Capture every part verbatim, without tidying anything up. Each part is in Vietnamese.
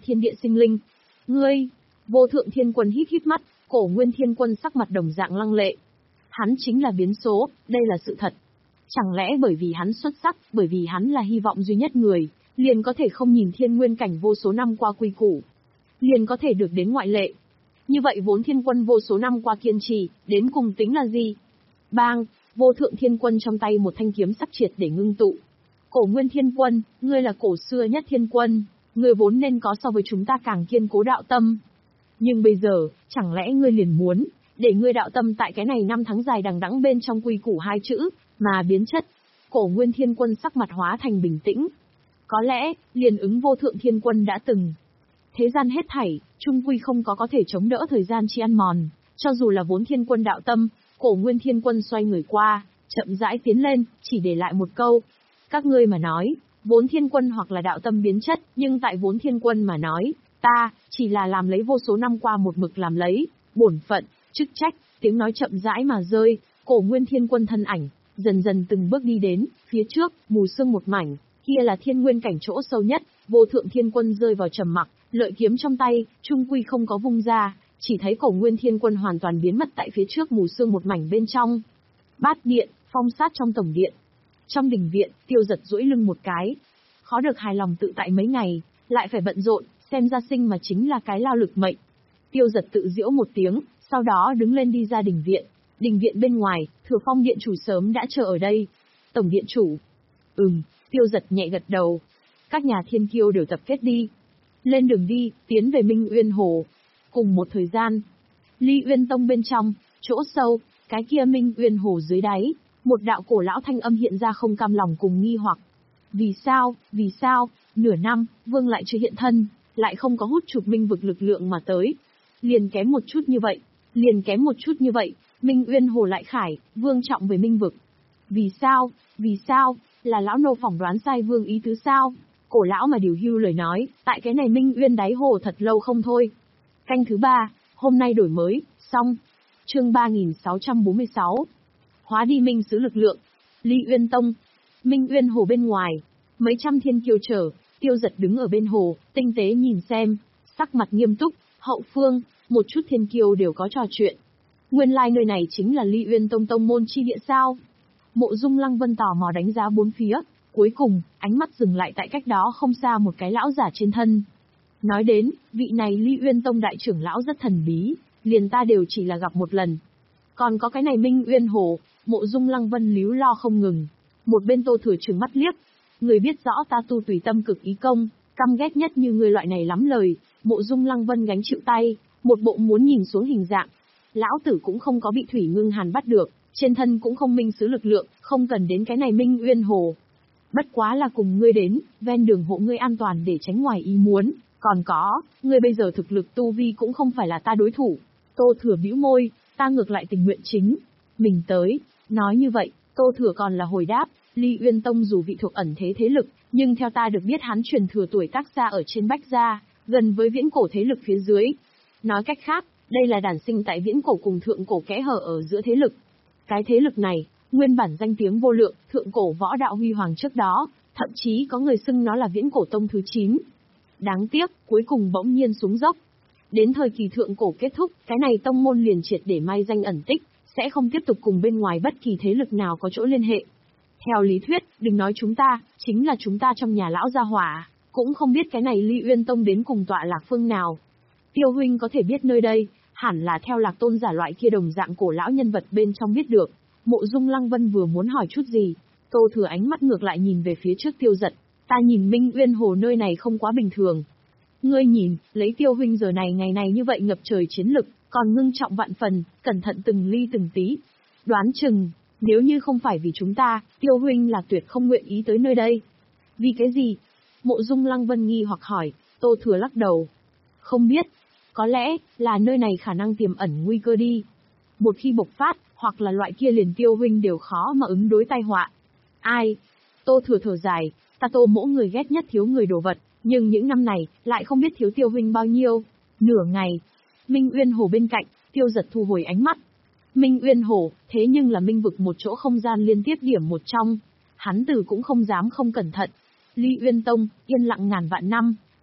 thiên địa sinh linh. Ngươi, Vô Thượng Thiên Quân híp híp mắt, Cổ Nguyên Thiên Quân sắc mặt đồng dạng lăng lệ. Hắn chính là biến số, đây là sự thật. Chẳng lẽ bởi vì hắn xuất sắc, bởi vì hắn là hy vọng duy nhất người, liền có thể không nhìn thiên nguyên cảnh vô số năm qua quy củ, liền có thể được đến ngoại lệ. Như vậy vốn thiên quân vô số năm qua kiên trì, đến cùng tính là gì? Bang, Vô Thượng Thiên Quân trong tay một thanh kiếm sắc triệt để ngưng tụ. Cổ Nguyên Thiên Quân, ngươi là cổ xưa nhất thiên quân, ngươi vốn nên có so với chúng ta càng kiên cố đạo tâm. Nhưng bây giờ, chẳng lẽ ngươi liền muốn, để ngươi đạo tâm tại cái này năm tháng dài đằng đẵng bên trong quy củ hai chữ, mà biến chất? Cổ Nguyên Thiên Quân sắc mặt hóa thành bình tĩnh. Có lẽ, liền ứng Vô Thượng Thiên Quân đã từng. Thế gian hết thảy, chung quy không có có thể chống đỡ thời gian chi ăn mòn, cho dù là vốn thiên quân đạo tâm. Cổ Nguyên Thiên Quân xoay người qua, chậm rãi tiến lên, chỉ để lại một câu. Các ngươi mà nói, vốn thiên quân hoặc là đạo tâm biến chất, nhưng tại vốn thiên quân mà nói, ta, chỉ là làm lấy vô số năm qua một mực làm lấy, bổn phận, chức trách. Tiếng nói chậm rãi mà rơi, Cổ Nguyên Thiên Quân thân ảnh, dần dần từng bước đi đến, phía trước, mù sương một mảnh, kia là thiên nguyên cảnh chỗ sâu nhất. Vô Thượng Thiên Quân rơi vào trầm mặc, lợi kiếm trong tay, trung quy không có vung ra, chỉ thấy Cổ Nguyên Thiên Quân hoàn toàn biến mất tại phía trước mù sương một mảnh bên trong. Bát điện, phong sát trong tổng điện. Trong đình viện, Tiêu Giật duỗi lưng một cái. Khó được hài lòng tự tại mấy ngày, lại phải bận rộn, xem ra sinh mà chính là cái lao lực mệnh. Tiêu Giật tự giễu một tiếng, sau đó đứng lên đi ra đình viện. Đình viện bên ngoài, Thừa Phong điện chủ sớm đã chờ ở đây. Tổng điện chủ. Ừm, Tiêu Giật nhẹ gật đầu. Các nhà thiên kiêu đều tập kết đi. Lên đường đi, tiến về Minh Uyên Hồ. Cùng một thời gian, Ly Uyên Tông bên trong, chỗ sâu, cái kia Minh Uyên Hồ dưới đáy, một đạo cổ lão thanh âm hiện ra không cam lòng cùng nghi hoặc. Vì sao, vì sao, nửa năm, Vương lại chưa hiện thân, lại không có hút chụp minh vực lực lượng mà tới. Liền kém một chút như vậy, liền kém một chút như vậy, Minh Uyên Hồ lại khải, Vương trọng về minh vực. Vì sao, vì sao, là lão nô phỏng đoán sai Vương ý tứ sao? Cổ lão mà điều hưu lời nói, tại cái này Minh Uyên đáy hồ thật lâu không thôi. Canh thứ ba, hôm nay đổi mới, xong. Chương ba nghìn sáu trăm bốn mươi sáu. Hóa đi minh sứ lực lượng. Ly Uyên Tông. Minh Uyên Hồ bên ngoài. Mấy trăm thiên kiêu trở, Tiêu Giật đứng ở bên hồ, tinh tế nhìn xem, sắc mặt nghiêm túc, hậu phương, một chút thiên kiêu đều có trò chuyện. Nguyên lai like nơi này chính là Ly Uyên Tông tông môn chi địa sao? Mộ Dung Lăng Vân tò mò đánh giá bốn phía, cuối cùng, ánh mắt dừng lại tại cách đó không xa một cái lão giả trên thân. Nói đến, vị này Ly Uyên Tông đại trưởng lão rất thần bí, liền ta đều chỉ là gặp một lần. Còn có cái này Minh Uyên Hồ, Mộ Dung Lăng Vân líu lo không ngừng. Một bên Tô Thừa trừng mắt liếc. Người biết rõ ta tu tùy tâm cực ý công, căm ghét nhất như người loại này lắm lời. Mộ Dung Lăng Vân gánh chịu tay, một bộ muốn nhìn xuống hình dạng. Lão tử cũng không có bị Thủy Ngưng Hàn bắt được, trên thân cũng không minh sứ lực lượng, không cần đến cái này Minh Uyên Hồ. Bất quá là cùng ngươi đến, ven đường hộ ngươi an toàn để tránh ngoài ý muốn. Còn có, ngươi bây giờ thực lực tu vi cũng không phải là ta đối thủ. Tô Thừa bĩu môi, ta ngược lại tình nguyện chính mình tới. Nói như vậy, Tô Thừa còn là hồi đáp, Ly Uyên Tông dù vị thuộc ẩn thế thế lực, nhưng theo ta được biết hắn truyền thừa tuổi tác gia ở trên Bách Gia, gần với viễn cổ thế lực phía dưới. Nói cách khác, đây là đản sinh tại viễn cổ cùng thượng cổ kẽ hở ở giữa thế lực. Cái thế lực này, nguyên bản danh tiếng vô lượng, thượng cổ võ đạo huy hoàng trước đó, thậm chí có người xưng nó là viễn cổ tông thứ chín. Đáng tiếc, cuối cùng bỗng nhiên xuống dốc. Đến thời kỳ thượng cổ kết thúc, cái này tông môn liền triệt để mai danh ẩn tích, sẽ không tiếp tục cùng bên ngoài bất kỳ thế lực nào có chỗ liên hệ. Theo lý thuyết, đừng nói chúng ta, chính là chúng ta trong nhà lão gia hỏa, cũng không biết cái này Ly Uyên Tông đến cùng tọa lạc phương nào. Tiêu huynh có thể biết nơi đây, hẳn là theo Lạc Tôn giả loại kia đồng dạng cổ lão nhân vật bên trong biết được. Mộ Dung Lăng Vân vừa muốn hỏi chút gì, Tô Thừa ánh mắt ngược lại nhìn về phía trước Tiêu Giật. Ta nhìn Minh Uyên Hồ nơi này không quá bình thường. Ngươi nhìn, lấy Tiêu huynh giờ này ngày này như vậy ngập trời chiến lực, còn ngưng trọng vạn phần, cẩn thận từng ly từng tí. Đoán chừng, nếu như không phải vì chúng ta, Tiêu huynh là tuyệt không nguyện ý tới nơi đây. Vì cái gì? Mộ Dung Lăng Vân nghi hoặc hỏi. Tô Thừa lắc đầu. Không biết. Có lẽ, là nơi này khả năng tiềm ẩn nguy cơ đi. Một khi bộc phát, hoặc là loại kia liền Tiêu huynh đều khó mà ứng đối tai họa. Ai? Tô Thừa thở dài, ta Tô mỗ người ghét nhất thiếu người đồ vật, nhưng những năm này, lại không biết thiếu Tiêu huynh bao nhiêu. Nửa ngày, Minh Uyên Hồ bên cạnh, Tiêu Giật thu hồi ánh mắt. Minh Uyên Hồ, thế nhưng là minh vực một chỗ không gian liên tiếp điểm một trong. Hắn từ cũng không dám không cẩn thận. Ly Uyên Tông, yên lặng ngàn vạn năm,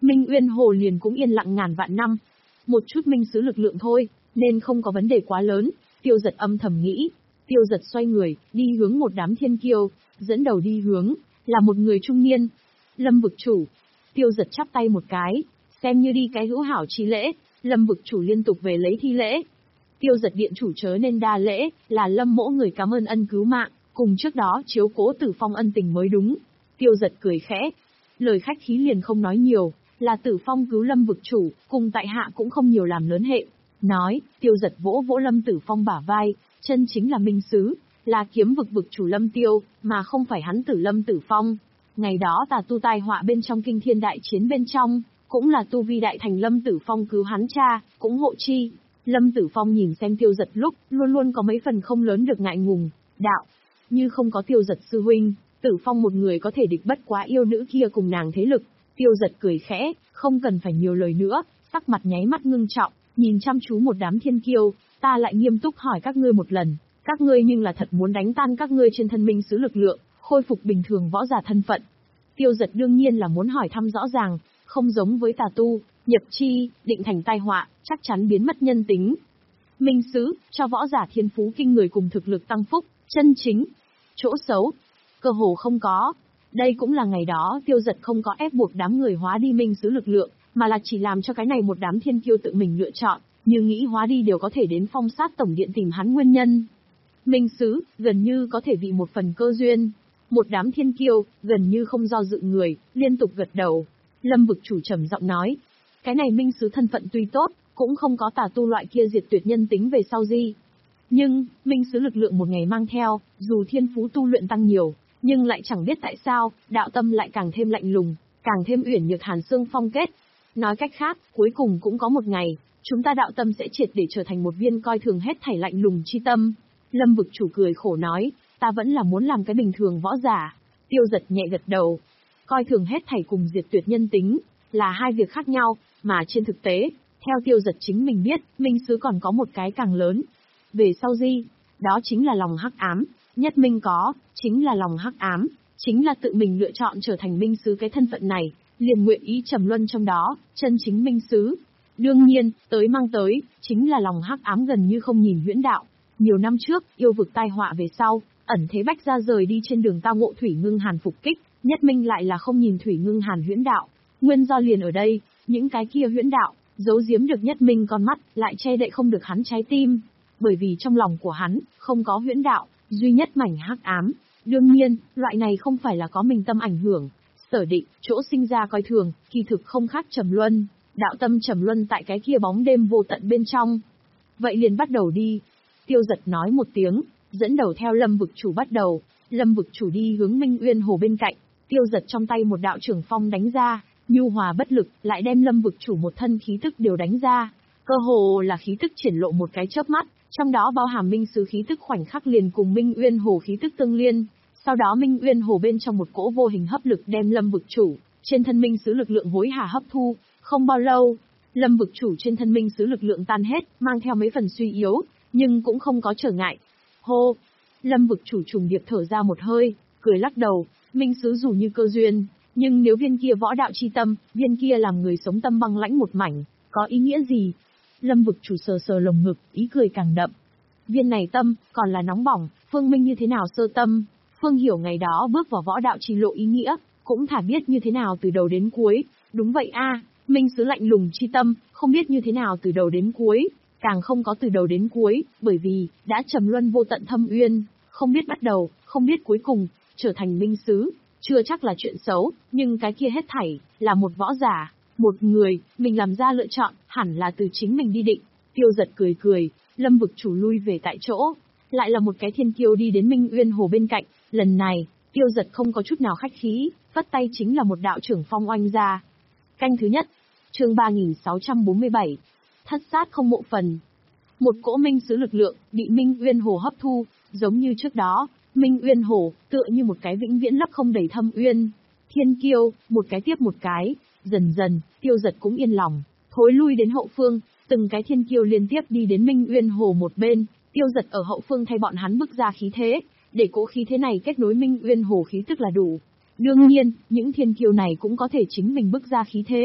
Minh Uyên Hồ liền cũng yên lặng ngàn vạn năm. Một chút minh sứ lực lượng thôi, nên không có vấn đề quá lớn, Tiêu Dật âm thầm nghĩ. Tiêu Dật xoay người, đi hướng một đám thiên kiêu, dẫn đầu đi hướng, là một người trung niên. Lâm vực chủ. Tiêu Dật chắp tay một cái, xem như đi cái hữu hảo chi lễ, Lâm vực chủ liên tục về lấy thi lễ. Tiêu Dật điện chủ chớ nên đa lễ, là Lâm mỗ người cảm ơn ân cứu mạng, cùng trước đó chiếu cố Tử Phong ân tình mới đúng. Tiêu Dật cười khẽ, lời khách khí liền không nói nhiều, là Tử Phong cứu Lâm vực chủ, cùng tại hạ cũng không nhiều làm lớn hệ. Nói, Tiêu Dật vỗ vỗ Lâm Tử Phong bả vai, chân chính là minh sứ, là kiếm vực vực chủ Lâm Tiêu, mà không phải hắn Tử Lâm Tử Phong. Ngày đó tà tu tai họa bên trong kinh thiên đại chiến bên trong, cũng là tu vi đại thành Lâm Tử Phong cứu hắn cha, cũng hộ chi. Lâm Tử Phong nhìn xem Tiêu Dật lúc, luôn luôn có mấy phần không lớn được ngại ngùng, đạo. Như không có Tiêu Dật sư huynh, Tử Phong một người có thể địch bất quá yêu nữ kia cùng nàng thế lực. Tiêu Dật cười khẽ, không cần phải nhiều lời nữa, sắc mặt nháy mắt ngưng trọng, nhìn chăm chú một đám thiên kiêu, ta lại nghiêm túc hỏi các ngươi một lần, các ngươi nhưng là thật muốn đánh tan các ngươi trên thân minh sứ lực lượng, khôi phục bình thường võ giả thân phận. Tiêu Dật đương nhiên là muốn hỏi thăm rõ ràng, không giống với tà tu, nhập chi, định thành tai họa, chắc chắn biến mất nhân tính. Minh sứ, cho võ giả thiên phú kinh người cùng thực lực tăng phúc, chân chính. Chỗ xấu, cơ hồ không có. Đây cũng là ngày đó Tiêu Dật không có ép buộc đám người hóa đi minh sứ lực lượng, mà là chỉ làm cho cái này một đám thiên kiêu tự mình lựa chọn, như nghĩ hóa đi đều có thể đến phong sát tổng điện tìm hắn nguyên nhân. Minh sứ, gần như có thể vì một phần cơ duyên. Một đám thiên kiêu, gần như không do dự người, liên tục gật đầu. Lâm vực chủ trầm giọng nói, cái này minh sứ thân phận tuy tốt, cũng không có tà tu loại kia diệt tuyệt nhân tính về sau gì. Nhưng, minh sứ lực lượng một ngày mang theo, dù thiên phú tu luyện tăng nhiều, nhưng lại chẳng biết tại sao, đạo tâm lại càng thêm lạnh lùng, càng thêm uyển nhược hàn xương phong kết. Nói cách khác, cuối cùng cũng có một ngày, chúng ta đạo tâm sẽ triệt để trở thành một viên coi thường hết thảy lạnh lùng chi tâm. Lâm vực chủ cười khổ nói, ta vẫn là muốn làm cái bình thường võ giả. Tiêu Dật nhẹ gật đầu. Coi thường hết thảy cùng diệt tuyệt nhân tính, là hai việc khác nhau, mà trên thực tế, theo Tiêu Dật chính mình biết, minh sứ còn có một cái càng lớn. Về sau gì, đó chính là lòng hắc ám, nhất minh có, chính là lòng hắc ám, chính là tự mình lựa chọn trở thành minh sứ cái thân phận này, liền nguyện ý trầm luân trong đó, chân chính minh sứ. Đương nhiên, tới mang tới, chính là lòng hắc ám gần như không nhìn huyễn đạo. Nhiều năm trước, yêu vực tai họa về sau, ẩn thế bách ra rời đi trên đường tao ngộ Thủy Ngưng Hàn phục kích, nhất minh lại là không nhìn Thủy Ngưng Hàn huyễn đạo. Nguyên do liền ở đây, những cái kia huyễn đạo, giấu giếm được nhất minh con mắt, lại che đậy không được hắn trái tim. Bởi vì trong lòng của hắn, không có huyễn đạo, duy nhất mảnh hắc ám. Đương nhiên, loại này không phải là có mình tâm ảnh hưởng. Sở định, chỗ sinh ra coi thường, kỳ thực không khác trầm luân. Đạo tâm trầm luân tại cái kia bóng đêm vô tận bên trong. Vậy liền bắt đầu đi. Tiêu Dật nói một tiếng, dẫn đầu theo Lâm vực chủ bắt đầu. Lâm vực chủ đi hướng Minh Uyên Hồ bên cạnh. Tiêu Dật trong tay một đạo trưởng phong đánh ra, nhu hòa bất lực, lại đem Lâm vực chủ một thân khí tức đều đánh ra. Cơ hồ là khí tức triển lộ một cái chớp mắt, trong đó bao hàm minh sứ khí tức khoảnh khắc liền cùng Minh Uyên Hồ khí tức tương liên. Sau đó Minh Uyên Hồ bên trong một cỗ vô hình hấp lực đem Lâm vực chủ trên thân minh sứ lực lượng hối hả hấp thu. Không bao lâu, Lâm vực chủ trên thân minh sứ lực lượng tan hết, mang theo mấy phần suy yếu, nhưng cũng không có trở ngại. Hô! Lâm vực chủ trùng điệp thở ra một hơi, cười lắc đầu, minh sứ dù như cơ duyên, nhưng nếu viên kia võ đạo chi tâm, viên kia làm người sống tâm băng lãnh một mảnh, có ý nghĩa gì? Lâm vực chủ sờ sờ lồng ngực, ý cười càng đậm. Viên này tâm, còn là nóng bỏng, Phương Minh như thế nào sơ tâm, Phương hiểu ngày đó bước vào võ đạo chi lộ ý nghĩa, cũng thả biết như thế nào từ đầu đến cuối. Đúng vậy a, minh sứ lạnh lùng chi tâm, không biết như thế nào từ đầu đến cuối, càng không có từ đầu đến cuối, bởi vì, đã trầm luân vô tận thâm uyên, không biết bắt đầu, không biết cuối cùng, trở thành minh sứ, chưa chắc là chuyện xấu, nhưng cái kia hết thảy, là một võ giả, một người, mình làm ra lựa chọn, hẳn là từ chính mình đi định. Tiêu Dật cười cười, Lâm vực chủ lui về tại chỗ, lại là một cái thiên kiêu đi đến Minh Uyên Hồ bên cạnh, lần này, Tiêu Dật không có chút nào khách khí, vất tay chính là một đạo trưởng phong oanh ra. Canh thứ nhất, chương ba nghìn sáu trăm bốn mươi bảy, thất sát không mộ phần. Một cỗ minh sứ lực lượng, bị Minh Uyên Hồ hấp thu, giống như trước đó, Minh Uyên Hồ, tựa như một cái vĩnh viễn lấp không đầy thâm uyên. Thiên kiêu, một cái tiếp một cái, dần dần, Tiêu Dật cũng yên lòng, thối lui đến hậu phương, từng cái thiên kiêu liên tiếp đi đến Minh Uyên Hồ một bên, Tiêu Dật ở hậu phương thay bọn hắn bức ra khí thế, để cỗ khí thế này kết nối Minh Uyên Hồ khí tức là đủ. Đương nhiên, những thiên kiêu này cũng có thể chính mình bức ra khí thế,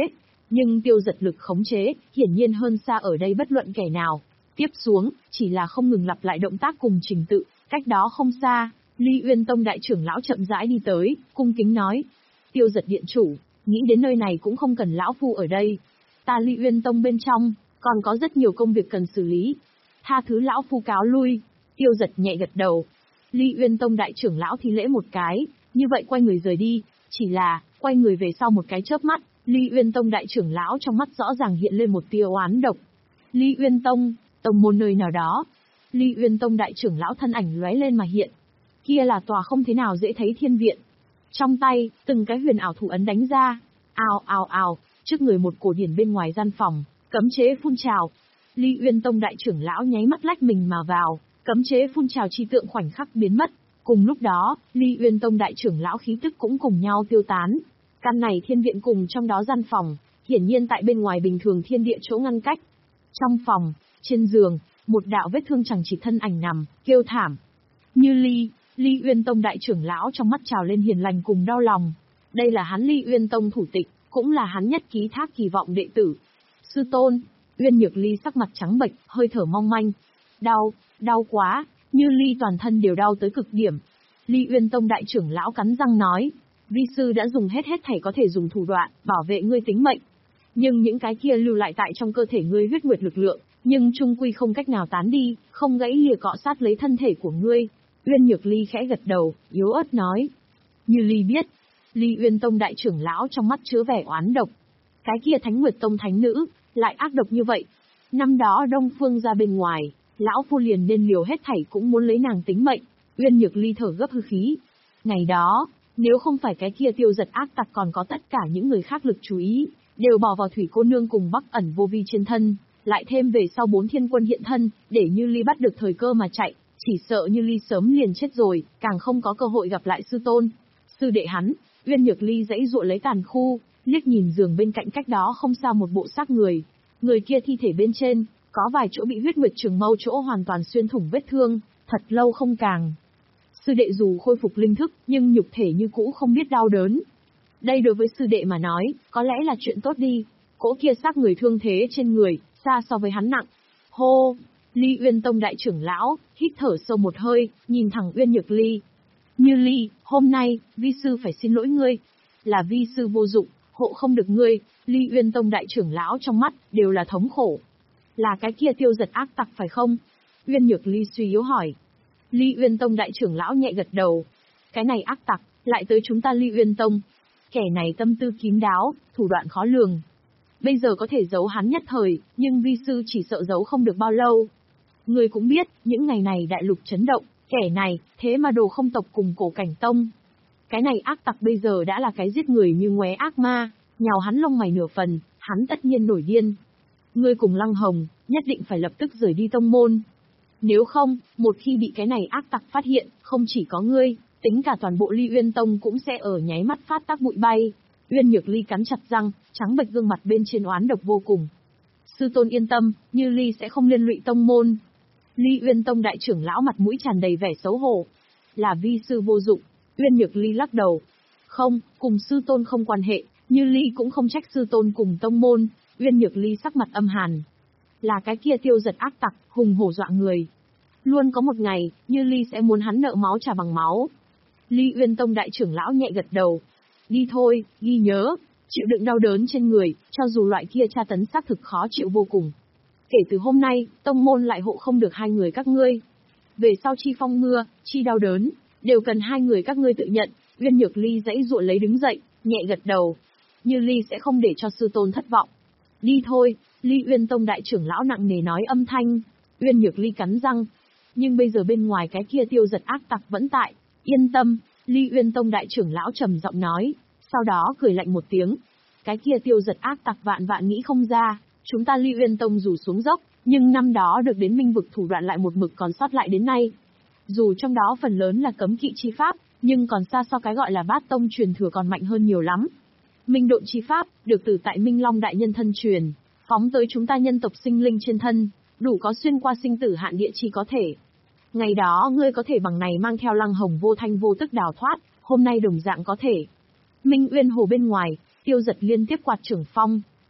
Nhưng Tiêu Giật lực khống chế, hiển nhiên hơn xa ở đây bất luận kẻ nào. Tiếp xuống, chỉ là không ngừng lặp lại động tác cùng trình tự, cách đó không xa, Ly Uyên Tông đại trưởng lão chậm rãi đi tới, cung kính nói. Tiêu Giật điện chủ, nghĩ đến nơi này cũng không cần lão phu ở đây. Ta Ly Uyên Tông bên trong, còn có rất nhiều công việc cần xử lý. Tha thứ lão phu cáo lui. Tiêu Giật nhẹ gật đầu. Ly Uyên Tông đại trưởng lão thi lễ một cái, như vậy quay người rời đi, chỉ là, quay người về sau một cái chớp mắt, Ly Uyên Tông đại trưởng lão trong mắt rõ ràng hiện lên một tia oán độc. Ly Uyên Tông, tông môn nơi nào đó. Ly Uyên Tông đại trưởng lão thân ảnh lóe lên mà hiện. Kia là tòa không thế nào dễ thấy thiên viện. Trong tay, từng cái huyền ảo thủ ấn đánh ra. Ào ào ào, trước người một cổ điển bên ngoài gian phòng, cấm chế phun trào. Ly Uyên Tông đại trưởng lão nháy mắt lách mình mà vào, cấm chế phun trào chi tượng khoảnh khắc biến mất. Cùng lúc đó, Ly Uyên Tông đại trưởng lão khí tức cũng cùng nhau tiêu tán. Căn này thiên viện cùng trong đó gian phòng, hiển nhiên tại bên ngoài bình thường thiên địa chỗ ngăn cách. Trong phòng, trên giường, một đạo vết thương chẳng chỉ thân ảnh nằm, kêu thảm. Như Ly, Ly Uyên Tông đại trưởng lão trong mắt trào lên hiền lành cùng đau lòng. Đây là hắn Ly Uyên Tông thủ tịch, cũng là hắn nhất ký thác kỳ vọng đệ tử. Sư tôn, Uyên Nhược Ly sắc mặt trắng bệch, hơi thở mong manh. Đau, đau quá, Như Ly toàn thân đều đau tới cực điểm. Ly Uyên Tông đại trưởng lão cắn răng nói, vi sư đã dùng hết hết thảy có thể dùng thủ đoạn, bảo vệ ngươi tính mệnh. Nhưng những cái kia lưu lại tại trong cơ thể ngươi huyết nguyệt lực lượng, nhưng trung quy không cách nào tán đi, không gãy lìa cọ sát lấy thân thể của ngươi. Uyên Nhược Ly khẽ gật đầu, yếu ớt nói. Như Ly biết, Ly Uyên Tông đại trưởng lão trong mắt chứa vẻ oán độc. Cái kia Thánh Nguyệt Tông thánh nữ, lại ác độc như vậy. Năm đó Đông Phương ra bên ngoài, lão phu liền nên liều hết thảy cũng muốn lấy nàng tính mệnh. Uyên Nhược Ly thở gấp hư khí. Ngày đó, nếu không phải cái kia Tiêu Giật ác tặc còn có tất cả những người khác lực chú ý, đều bỏ vào Thủy cô nương cùng Bắc Ẩn Vô Vi trên thân, lại thêm về sau bốn thiên quân hiện thân, để Như Ly bắt được thời cơ mà chạy, chỉ sợ Như Ly sớm liền chết rồi, càng không có cơ hội gặp lại sư tôn. Sư đệ hắn, Uyên Nhược Ly dãy dụa lấy tàn khu, liếc nhìn giường bên cạnh cách đó không xa một bộ xác người. Người kia thi thể bên trên, có vài chỗ bị huyết nguyệt trường mâu chỗ hoàn toàn xuyên thủng vết thương, thật lâu không càng. Sư đệ dù khôi phục linh thức, nhưng nhục thể như cũ không biết đau đớn. Đây đối với sư đệ mà nói, có lẽ là chuyện tốt đi. Cỗ kia xác người thương thế trên người, xa so với hắn nặng. Hô! Ly Uyên Tông đại trưởng lão, hít thở sâu một hơi, nhìn thẳng Uyên Nhược Ly. Như Ly, hôm nay, vi sư phải xin lỗi ngươi. Là vi sư vô dụng, hộ không được ngươi. Ly Uyên Tông đại trưởng lão trong mắt, đều là thống khổ. Là cái kia Tiêu Giật ác tặc phải không? Uyên Nhược Ly suy yếu hỏi. Ly Uyên Tông đại trưởng lão nhẹ gật đầu. Cái này ác tặc, lại tới chúng ta Ly Uyên Tông. Kẻ này tâm tư kín đáo, thủ đoạn khó lường. Bây giờ có thể giấu hắn nhất thời, nhưng vi sư chỉ sợ giấu không được bao lâu. Người cũng biết, những ngày này đại lục chấn động, kẻ này, thế mà đồ không tộc cùng Cổ Cảnh Tông. Cái này ác tặc bây giờ đã là cái giết người như ngoé ác ma, nhào hắn lông mày nửa phần, hắn tất nhiên nổi điên. Ngươi cùng Lăng Hồng, nhất định phải lập tức rời đi tông môn. Nếu không, một khi bị cái này ác tặc phát hiện, không chỉ có ngươi, tính cả toàn bộ Ly Uyên Tông cũng sẽ ở nháy mắt phát tác bụi bay. Uyên Nhược Ly cắn chặt răng, trắng bệch gương mặt bên trên oán độc vô cùng. Sư tôn yên tâm, Như Ly sẽ không liên lụy tông môn. Ly Uyên Tông đại trưởng lão mặt mũi tràn đầy vẻ xấu hổ. Là vi sư vô dụng. Uyên Nhược Ly lắc đầu. Không, cùng sư tôn không quan hệ, Như Ly cũng không trách sư tôn cùng tông môn. Uyên Nhược Ly sắc mặt âm hàn. Là cái kia Tiêu Giật ác tặc, hùng hổ dọa người. Luôn có một ngày, Như Ly sẽ muốn hắn nợ máu trả bằng máu. Ly Uyên Tông đại trưởng lão nhẹ gật đầu. Đi thôi, ghi nhớ, chịu đựng đau đớn trên người, cho dù loại kia tra tấn xác thực khó chịu vô cùng. Kể từ hôm nay, tông môn lại hộ không được hai người các ngươi. Về sau chi phong mưa, chi đau đớn, đều cần hai người các ngươi tự nhận. Uyên Nhược Ly dãy dụa lấy đứng dậy, nhẹ gật đầu. Như Ly sẽ không để cho sư tôn thất vọng. Đi thôi, Ly Uyên Tông đại trưởng lão nặng nề nói âm thanh. Uyên Nhược Ly cắn răng. Nhưng bây giờ bên ngoài cái kia Tiêu Giật ác tặc vẫn tại. Yên tâm, Ly Uyên Tông đại trưởng lão trầm giọng nói. Sau đó cười lạnh một tiếng. Cái kia Tiêu Giật ác tặc vạn vạn nghĩ không ra. Chúng ta Ly Uyên Tông dù xuống dốc, nhưng năm đó được đến minh vực thủ đoạn lại một mực còn sót lại đến nay. Dù trong đó phần lớn là cấm kỵ chi pháp, nhưng còn xa so cái gọi là bát tông truyền thừa còn mạnh hơn nhiều lắm. Minh độn chi pháp, được từ tại Minh Long đại nhân thân truyền, phóng tới chúng ta nhân tộc sinh linh trên thân, đủ có xuyên qua sinh tử hạn địa chi có thể. Ngày đó ngươi có thể bằng này mang theo Lăng Hồng vô thanh vô tức đào thoát, hôm nay đồng dạng có thể. Minh Uyên Hồ bên ngoài, Tiêu Giật liên tiếp quạt trưởng phong.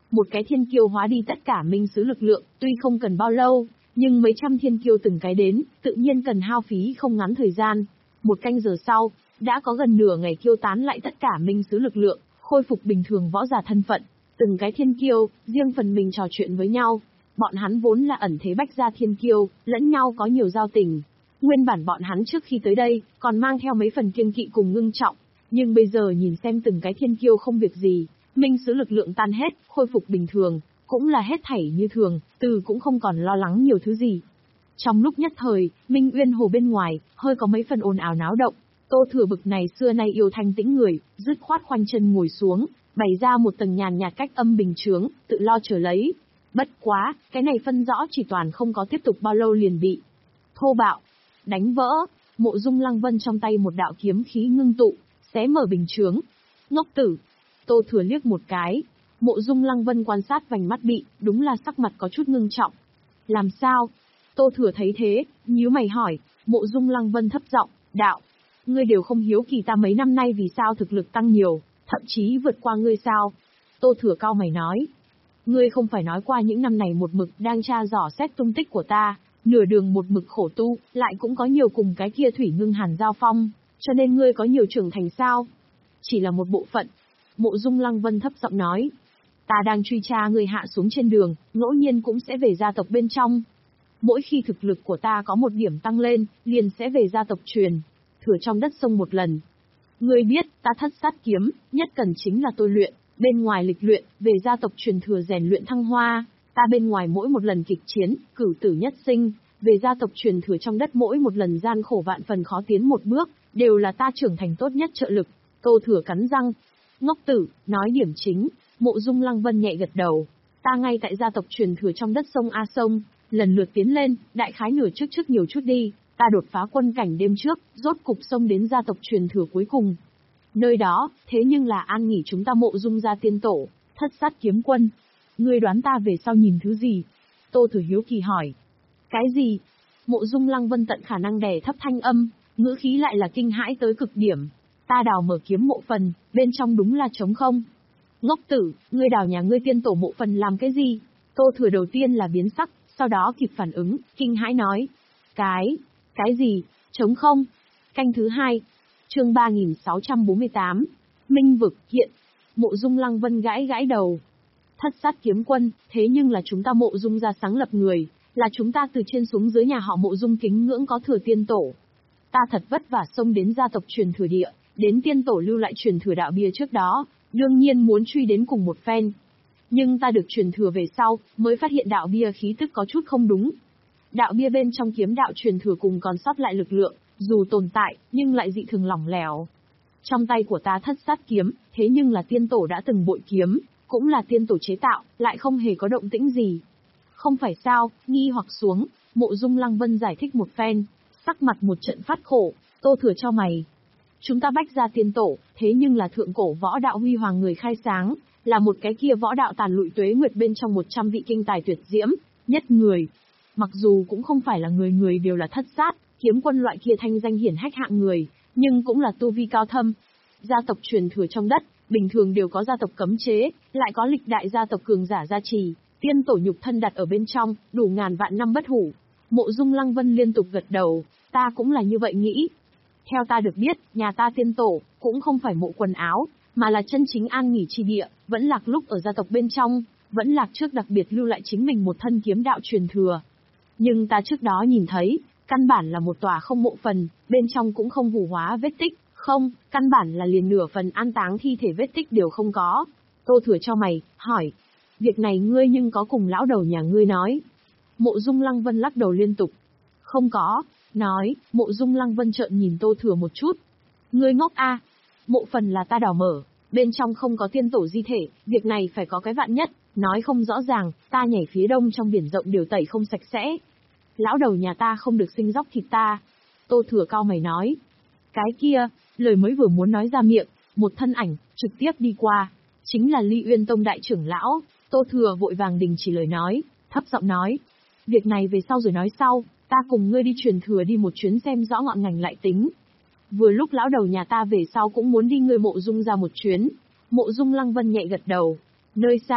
Một cái thiên kiêu hóa đi tất cả minh sứ lực lượng, tuy không cần bao lâu, nhưng mấy trăm thiên kiêu từng cái đến, tự nhiên cần hao phí không ngắn thời gian. Một canh giờ sau, đã có gần nửa ngày kiêu tán lại tất cả minh sứ lực lượng, khôi phục bình thường võ giả thân phận. Từng cái thiên kiêu, riêng phần mình trò chuyện với nhau. Bọn hắn vốn là ẩn thế bách gia thiên kiêu, lẫn nhau có nhiều giao tình. Nguyên bản bọn hắn trước khi tới đây, còn mang theo mấy phần kiêng kỵ cùng ngưng trọng. Nhưng bây giờ nhìn xem từng cái thiên kiêu không việc gì, minh sứ lực lượng tan hết, khôi phục bình thường, cũng là hết thảy như thường, từ cũng không còn lo lắng nhiều thứ gì. Trong lúc nhất thời, Minh Uyên Hồ bên ngoài, hơi có mấy phần ồn ào náo động. Tô Thừa bực này xưa nay yêu thanh tĩnh người, dứt khoát khoanh chân ngồi xuống, bày ra một tầng nhàn nhạt cách âm bình chướng, tự lo chờ lấy. Bất quá, cái này phân rõ chỉ toàn không có tiếp tục bao lâu liền bị thô bạo đánh vỡ. Mộ Dung Lăng Vân trong tay một đạo kiếm khí ngưng tụ, xé mở bình chướng. Ngốc tử! Tô Thừa liếc một cái. Mộ Dung Lăng Vân quan sát vành mắt bị, đúng là sắc mặt có chút ngưng trọng. Làm sao? Tô Thừa thấy thế, nhíu mày hỏi. Mộ Dung Lăng Vân thấp giọng, đạo, ngươi đều không hiếu kỳ ta mấy năm nay vì sao thực lực tăng nhiều, thậm chí vượt qua ngươi sao? Tô Thừa cau mày nói, ngươi không phải nói qua những năm này một mực đang tra dò xét tung tích của ta, nửa đường một mực khổ tu, lại cũng có nhiều cùng cái kia Thủy Ngưng Hàn giao phong, cho nên ngươi có nhiều trưởng thành sao? Chỉ là một bộ phận. Mộ Dung Lăng Vân thấp giọng nói, ta đang truy tra ngươi hạ xuống trên đường, ngẫu nhiên cũng sẽ về gia tộc bên trong. Mỗi khi thực lực của ta có một điểm tăng lên, liền sẽ về gia tộc truyền, thử trong đất sông một lần. Ngươi biết, ta thất sát kiếm, nhất cần chính là tôi luyện, bên ngoài lịch luyện, về gia tộc truyền thừa rèn luyện thăng hoa, ta bên ngoài mỗi một lần kịch chiến, cửu tử nhất sinh, về gia tộc truyền thừa trong đất mỗi một lần gian khổ vạn phần khó tiến một bước, đều là ta trưởng thành tốt nhất trợ lực. Tô Thừa cắn răng, ngốc tử, nói điểm chính. Mộ Dung Lăng Vân nhẹ gật đầu, ta ngay tại gia tộc truyền thừa trong đất sông A Sông, lần lượt tiến lên, đại khái nửa trước trước nhiều chút đi, ta đột phá quân cảnh đêm trước, rốt cục xông đến gia tộc truyền thừa cuối cùng. Nơi đó, thế nhưng là an nghỉ chúng ta Mộ Dung gia tiên tổ, thất sát kiếm quân. Ngươi đoán ta về sau nhìn thứ gì? Tô Thừa hiếu kỳ hỏi. Cái gì? Mộ Dung Lăng Vân tận khả năng đè thấp thanh âm, ngữ khí lại là kinh hãi tới cực điểm. Ta đào mở kiếm mộ phần, bên trong đúng là trống không. Ngốc tử, ngươi đào nhà ngươi tiên tổ mộ phần làm cái gì? Tô Thừa đầu tiên là biến sắc, sau đó kịp phản ứng, kinh hãi nói. Cái, cái gì, trống không? Canh thứ hai, chương ba nghìn sáu trăm bốn mươi tám, Minh vực hiện. Mộ Dung Lăng Vân gãi gãi đầu. Thất sát kiếm quân, thế nhưng là chúng ta Mộ Dung gia sáng lập người, là chúng ta từ trên xuống dưới nhà họ Mộ Dung kính ngưỡng có thừa tiên tổ. Ta thật vất vả xông đến gia tộc truyền thừa địa, đến tiên tổ lưu lại truyền thừa đạo bia trước đó, đương nhiên muốn truy đến cùng một phen. Nhưng ta được truyền thừa về sau, mới phát hiện đạo bia khí tức có chút không đúng. Đạo bia bên trong kiếm đạo truyền thừa cùng còn sót lại lực lượng, dù tồn tại, nhưng lại dị thường lỏng lẻo. Trong tay của ta thất sát kiếm, thế nhưng là tiên tổ đã từng bội kiếm, cũng là tiên tổ chế tạo, lại không hề có động tĩnh gì. Không phải sao, nghi hoặc xuống, Mộ Dung Lăng Vân giải thích một phen, sắc mặt một trận phát khổ. Tô Thừa cho mày. Chúng ta bách gia tiên tổ, thế nhưng là thượng cổ võ đạo huy hoàng người khai sáng, là một cái kia võ đạo tàn lụi tuế nguyệt bên trong một trăm vị kinh tài tuyệt diễm, nhất người. Mặc dù cũng không phải là người người đều là thất sát, kiếm quân loại kia thanh danh hiển hách hạng người, nhưng cũng là tu vi cao thâm. Gia tộc truyền thừa trong đất, bình thường đều có gia tộc cấm chế, lại có lịch đại gia tộc cường giả gia trì, tiên tổ nhục thân đặt ở bên trong, đủ ngàn vạn năm bất hủ. Mộ Dung Lăng Vân liên tục gật đầu, ta cũng là như vậy nghĩ. Theo ta được biết, nhà ta tiên tổ, cũng không phải mộ quần áo, mà là chân chính an nghỉ chi địa, vẫn lạc lúc ở gia tộc bên trong, vẫn lạc trước đặc biệt lưu lại chính mình một thân kiếm đạo truyền thừa. Nhưng ta trước đó nhìn thấy, căn bản là một tòa không mộ phần, bên trong cũng không hủ hóa vết tích, không, căn bản là liền nửa phần an táng thi thể vết tích đều không có. Tô Thừa cho mày, hỏi, việc này ngươi nhưng có cùng lão đầu nhà ngươi nói? Mộ Dung Lăng Vân lắc đầu liên tục. Không có, nói, Mộ Dung Lăng Vân trợn nhìn Tô Thừa một chút. Ngươi ngốc a, à? Mộ phần là ta đào mở, bên trong không có tiên tổ di thể, việc này phải có cái vạn nhất, nói không rõ ràng, ta nhảy phía đông trong biển rộng đều tẩy không sạch sẽ. Lão đầu nhà ta không được sinh dóc thịt ta. Tô Thừa cau mày nói. Cái kia, lời mới vừa muốn nói ra miệng, một thân ảnh, trực tiếp đi qua, chính là Ly Uyên Tông đại trưởng lão. Tô Thừa vội vàng đình chỉ lời nói, thấp giọng nói. Việc này về sau rồi nói sau, ta cùng ngươi đi truyền thừa đi một chuyến xem rõ ngọn ngành lại tính. Vừa lúc lão đầu nhà ta về sau cũng muốn đi ngươi Mộ Dung ra một chuyến. Mộ Dung Lăng Vân nhẹ gật đầu. Nơi xa,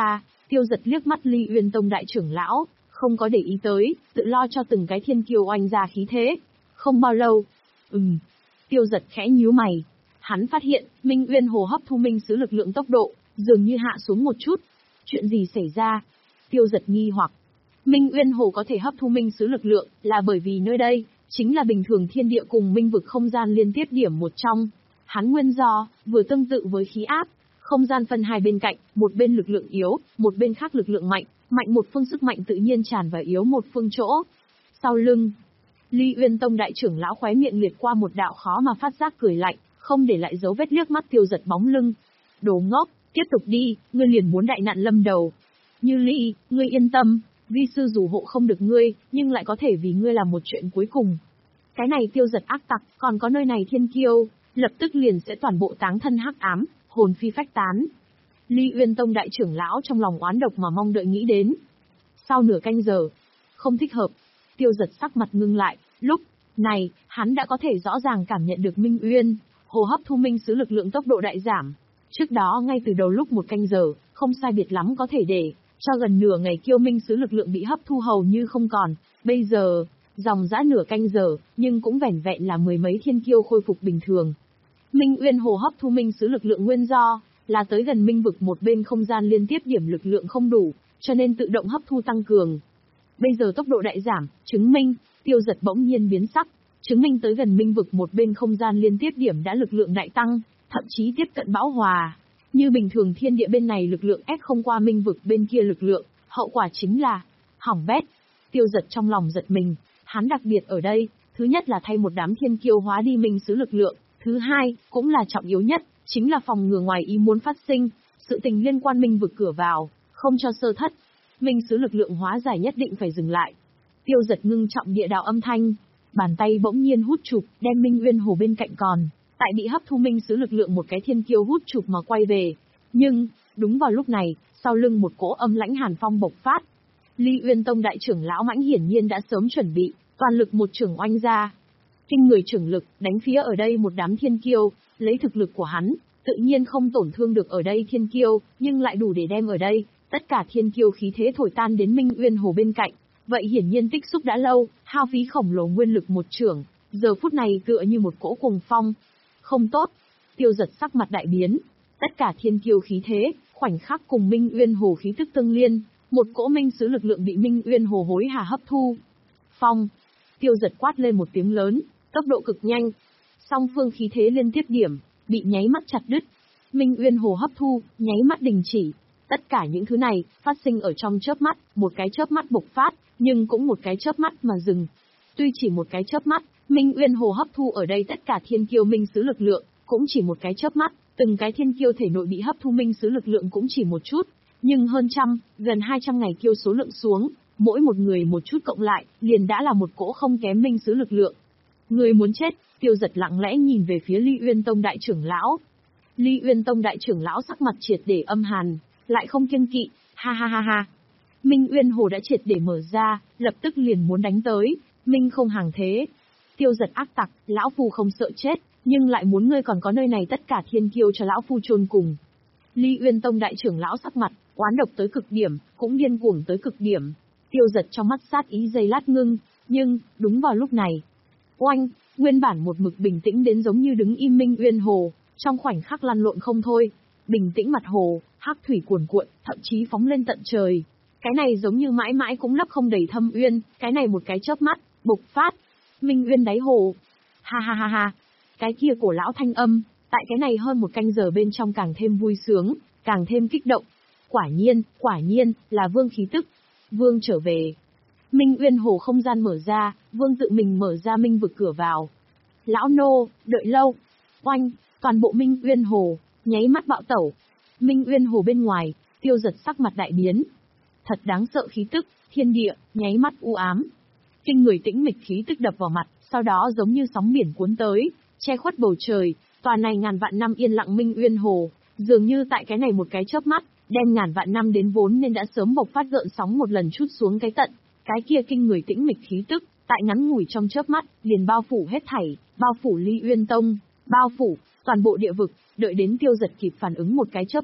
Tiêu Giật liếc mắt Ly Uyên Tông đại trưởng lão, không có để ý tới, tự lo cho từng cái thiên kiêu oanh ra khí thế. Không bao lâu, ừm, Tiêu Giật khẽ nhíu mày. Hắn phát hiện, Minh Uyên Hồ hấp thu minh sứ lực lượng tốc độ, dường như hạ xuống một chút. Chuyện gì xảy ra? Tiêu Giật nghi hoặc. Minh Uyên Hồ có thể hấp thu minh sứ lực lượng, là bởi vì nơi đây, chính là bình thường thiên địa cùng minh vực không gian liên tiếp điểm một trong. Hắn nguyên do, vừa tương tự với khí áp, không gian phân hai bên cạnh, một bên lực lượng yếu, một bên khác lực lượng mạnh, mạnh một phương sức mạnh tự nhiên tràn vào yếu một phương chỗ. Sau lưng, Ly Uyên Tông đại trưởng lão khóe miệng liệt qua một đạo khó mà phát giác cười lạnh, không để lại dấu vết liếc mắt Tiêu Giật bóng lưng. Đồ ngốc, tiếp tục đi, ngươi liền muốn đại nạn lâm đầu. Như Ly, ngươi yên tâm, vi sư dù hộ không được ngươi, nhưng lại có thể vì ngươi làm một chuyện cuối cùng. Cái này Tiêu Giật ác tặc, còn có nơi này thiên kiêu, lập tức liền sẽ toàn bộ táng thân hắc ám, hồn phi phách tán. Ly Uyên Tông đại trưởng lão trong lòng oán độc mà mong đợi nghĩ đến. Sau nửa canh giờ, không thích hợp, Tiêu Giật sắc mặt ngưng lại, lúc này, hắn đã có thể rõ ràng cảm nhận được Minh Uyên Hồ hấp thu minh sứ lực lượng tốc độ đại giảm. Trước đó ngay từ đầu lúc một canh giờ, không sai biệt lắm có thể để cho gần nửa ngày kiêu minh sứ lực lượng bị hấp thu hầu như không còn. Bây giờ, dòng dã nửa canh giờ, nhưng cũng vẻn vẹn là mười mấy thiên kiêu khôi phục bình thường. Minh Uyên Hồ hấp thu minh sứ lực lượng nguyên do là tới gần minh vực một bên không gian liên tiếp điểm lực lượng không đủ, cho nên tự động hấp thu tăng cường. Bây giờ tốc độ đại giảm, chứng minh, Tiêu Giật bỗng nhiên biến sắc, chứng minh tới gần minh vực một bên không gian liên tiếp điểm đã lực lượng đại tăng, thậm chí tiếp cận bão hòa. Như bình thường thiên địa bên này lực lượng ép không qua minh vực bên kia lực lượng, hậu quả chính là hỏng bét. Tiêu Giật trong lòng giật mình, hắn đặc biệt ở đây, thứ nhất là thay một đám thiên kiêu hóa đi minh sứ lực lượng, thứ hai, cũng là trọng yếu nhất, chính là phòng ngừa ngoài ý muốn phát sinh, sự tình liên quan minh vực cửa vào, không cho sơ thất. Minh sứ lực lượng hóa giải nhất định phải dừng lại. Tiêu Giật ngưng trọng địa đạo âm thanh, bàn tay bỗng nhiên hút chụp, đem Minh Uyên Hồ bên cạnh còn, tại bị hấp thu minh sứ lực lượng một cái thiên kiêu hút chụp mà quay về. Nhưng, đúng vào lúc này, sau lưng một cỗ âm lãnh hàn phong bộc phát. Ly Uyên Tông đại trưởng lão Mãnh hiển nhiên đã sớm chuẩn bị, toàn lực một trưởng oanh ra. Kinh người trưởng lực, đánh phía ở đây một đám thiên kiêu, lấy thực lực của hắn, tự nhiên không tổn thương được ở đây thiên kiêu, nhưng lại đủ để đem ở đây tất cả thiên kiêu khí thế thổi tan đến Minh Uyên Hồ bên cạnh. Vậy hiển nhiên tích xúc đã lâu, hao phí khổng lồ nguyên lực một trưởng, giờ phút này tựa như một cỗ cuồng phong. Không tốt, Tiêu Giật sắc mặt đại biến, tất cả thiên kiêu khí thế, khoảnh khắc cùng Minh Uyên Hồ khí tức tương liên, một cỗ minh sứ lực lượng bị Minh Uyên Hồ hối hả hấp thu. Phong, Tiêu Giật quát lên một tiếng lớn, tốc độ cực nhanh, song phương khí thế liên tiếp điểm, bị nháy mắt chặt đứt. Minh Uyên Hồ hấp thu, nháy mắt đình chỉ. Tất cả những thứ này, phát sinh ở trong chớp mắt, một cái chớp mắt bộc phát, nhưng cũng một cái chớp mắt mà dừng. Tuy chỉ một cái chớp mắt, Minh Uyên Hồ hấp thu ở đây tất cả thiên kiêu minh sứ lực lượng, cũng chỉ một cái chớp mắt, từng cái thiên kiêu thể nội bị hấp thu minh sứ lực lượng cũng chỉ một chút, nhưng hơn trăm, gần hai trăm ngày kiêu số lượng xuống, mỗi một người một chút cộng lại, liền đã là một cỗ không kém minh sứ lực lượng. Người muốn chết, Tiêu Giật lặng lẽ nhìn về phía Ly Uyên Tông đại trưởng lão. Ly Uyên Tông đại trưởng lão sắc mặt triệt để âm hàn, lại không kiêng kỵ, ha ha ha ha. Minh Uyên Hồ đã triệt để mở ra, lập tức liền muốn đánh tới, Minh không hàng thế. Tiêu Giật ác tặc, lão phu không sợ chết, nhưng lại muốn ngươi còn có nơi này tất cả thiên kiêu cho lão phu chôn cùng. Ly Uyên Tông đại trưởng lão sắc mặt, oán độc tới cực điểm, cũng điên cuồng tới cực điểm. Tiêu Giật trong mắt sát ý giây lát ngưng, nhưng, đúng vào lúc này. Oanh, nguyên bản một mực bình tĩnh đến giống như đứng im Minh Uyên Hồ, trong khoảnh khắc lăn lộn không thôi. Bình tĩnh mặt hồ, hắc thủy cuồn cuộn, thậm chí phóng lên tận trời. Cái này giống như mãi mãi cũng lấp không đầy thâm uyên, cái này một cái chớp mắt, bộc phát. Minh Uyên đáy hồ. Ha ha ha ha. Cái kia cổ lão thanh âm, tại cái này hơn một canh giờ bên trong càng thêm vui sướng, càng thêm kích động. Quả nhiên, quả nhiên, là vương khí tức. Vương trở về. Minh Uyên Hồ không gian mở ra, vương tự mình mở ra minh vực cửa vào. Lão nô, đợi lâu. Oanh, toàn bộ Minh Uyên Hồ, nháy mắt bạo tẩu. Minh Uyên Hồ bên ngoài, Tiêu Giật sắc mặt đại biến. Thật đáng sợ khí tức, thiên địa, nháy mắt u ám. Kinh người tĩnh mịch khí tức đập vào mặt, sau đó giống như sóng biển cuốn tới, che khuất bầu trời, tòa này ngàn vạn năm yên lặng Minh Uyên Hồ, dường như tại cái này một cái chớp mắt, đem ngàn vạn năm đến vốn nên đã sớm bộc phát gợn sóng một lần chút xuống cái tận. Cái kia kinh người tĩnh mịch khí tức, tại ngắn ngủi trong chớp mắt, liền bao phủ hết thảy, bao phủ Ly Uyên Tông, bao phủ toàn bộ địa vực, đợi đến Tiêu Giật kịp phản ứng một cái chớp mắt,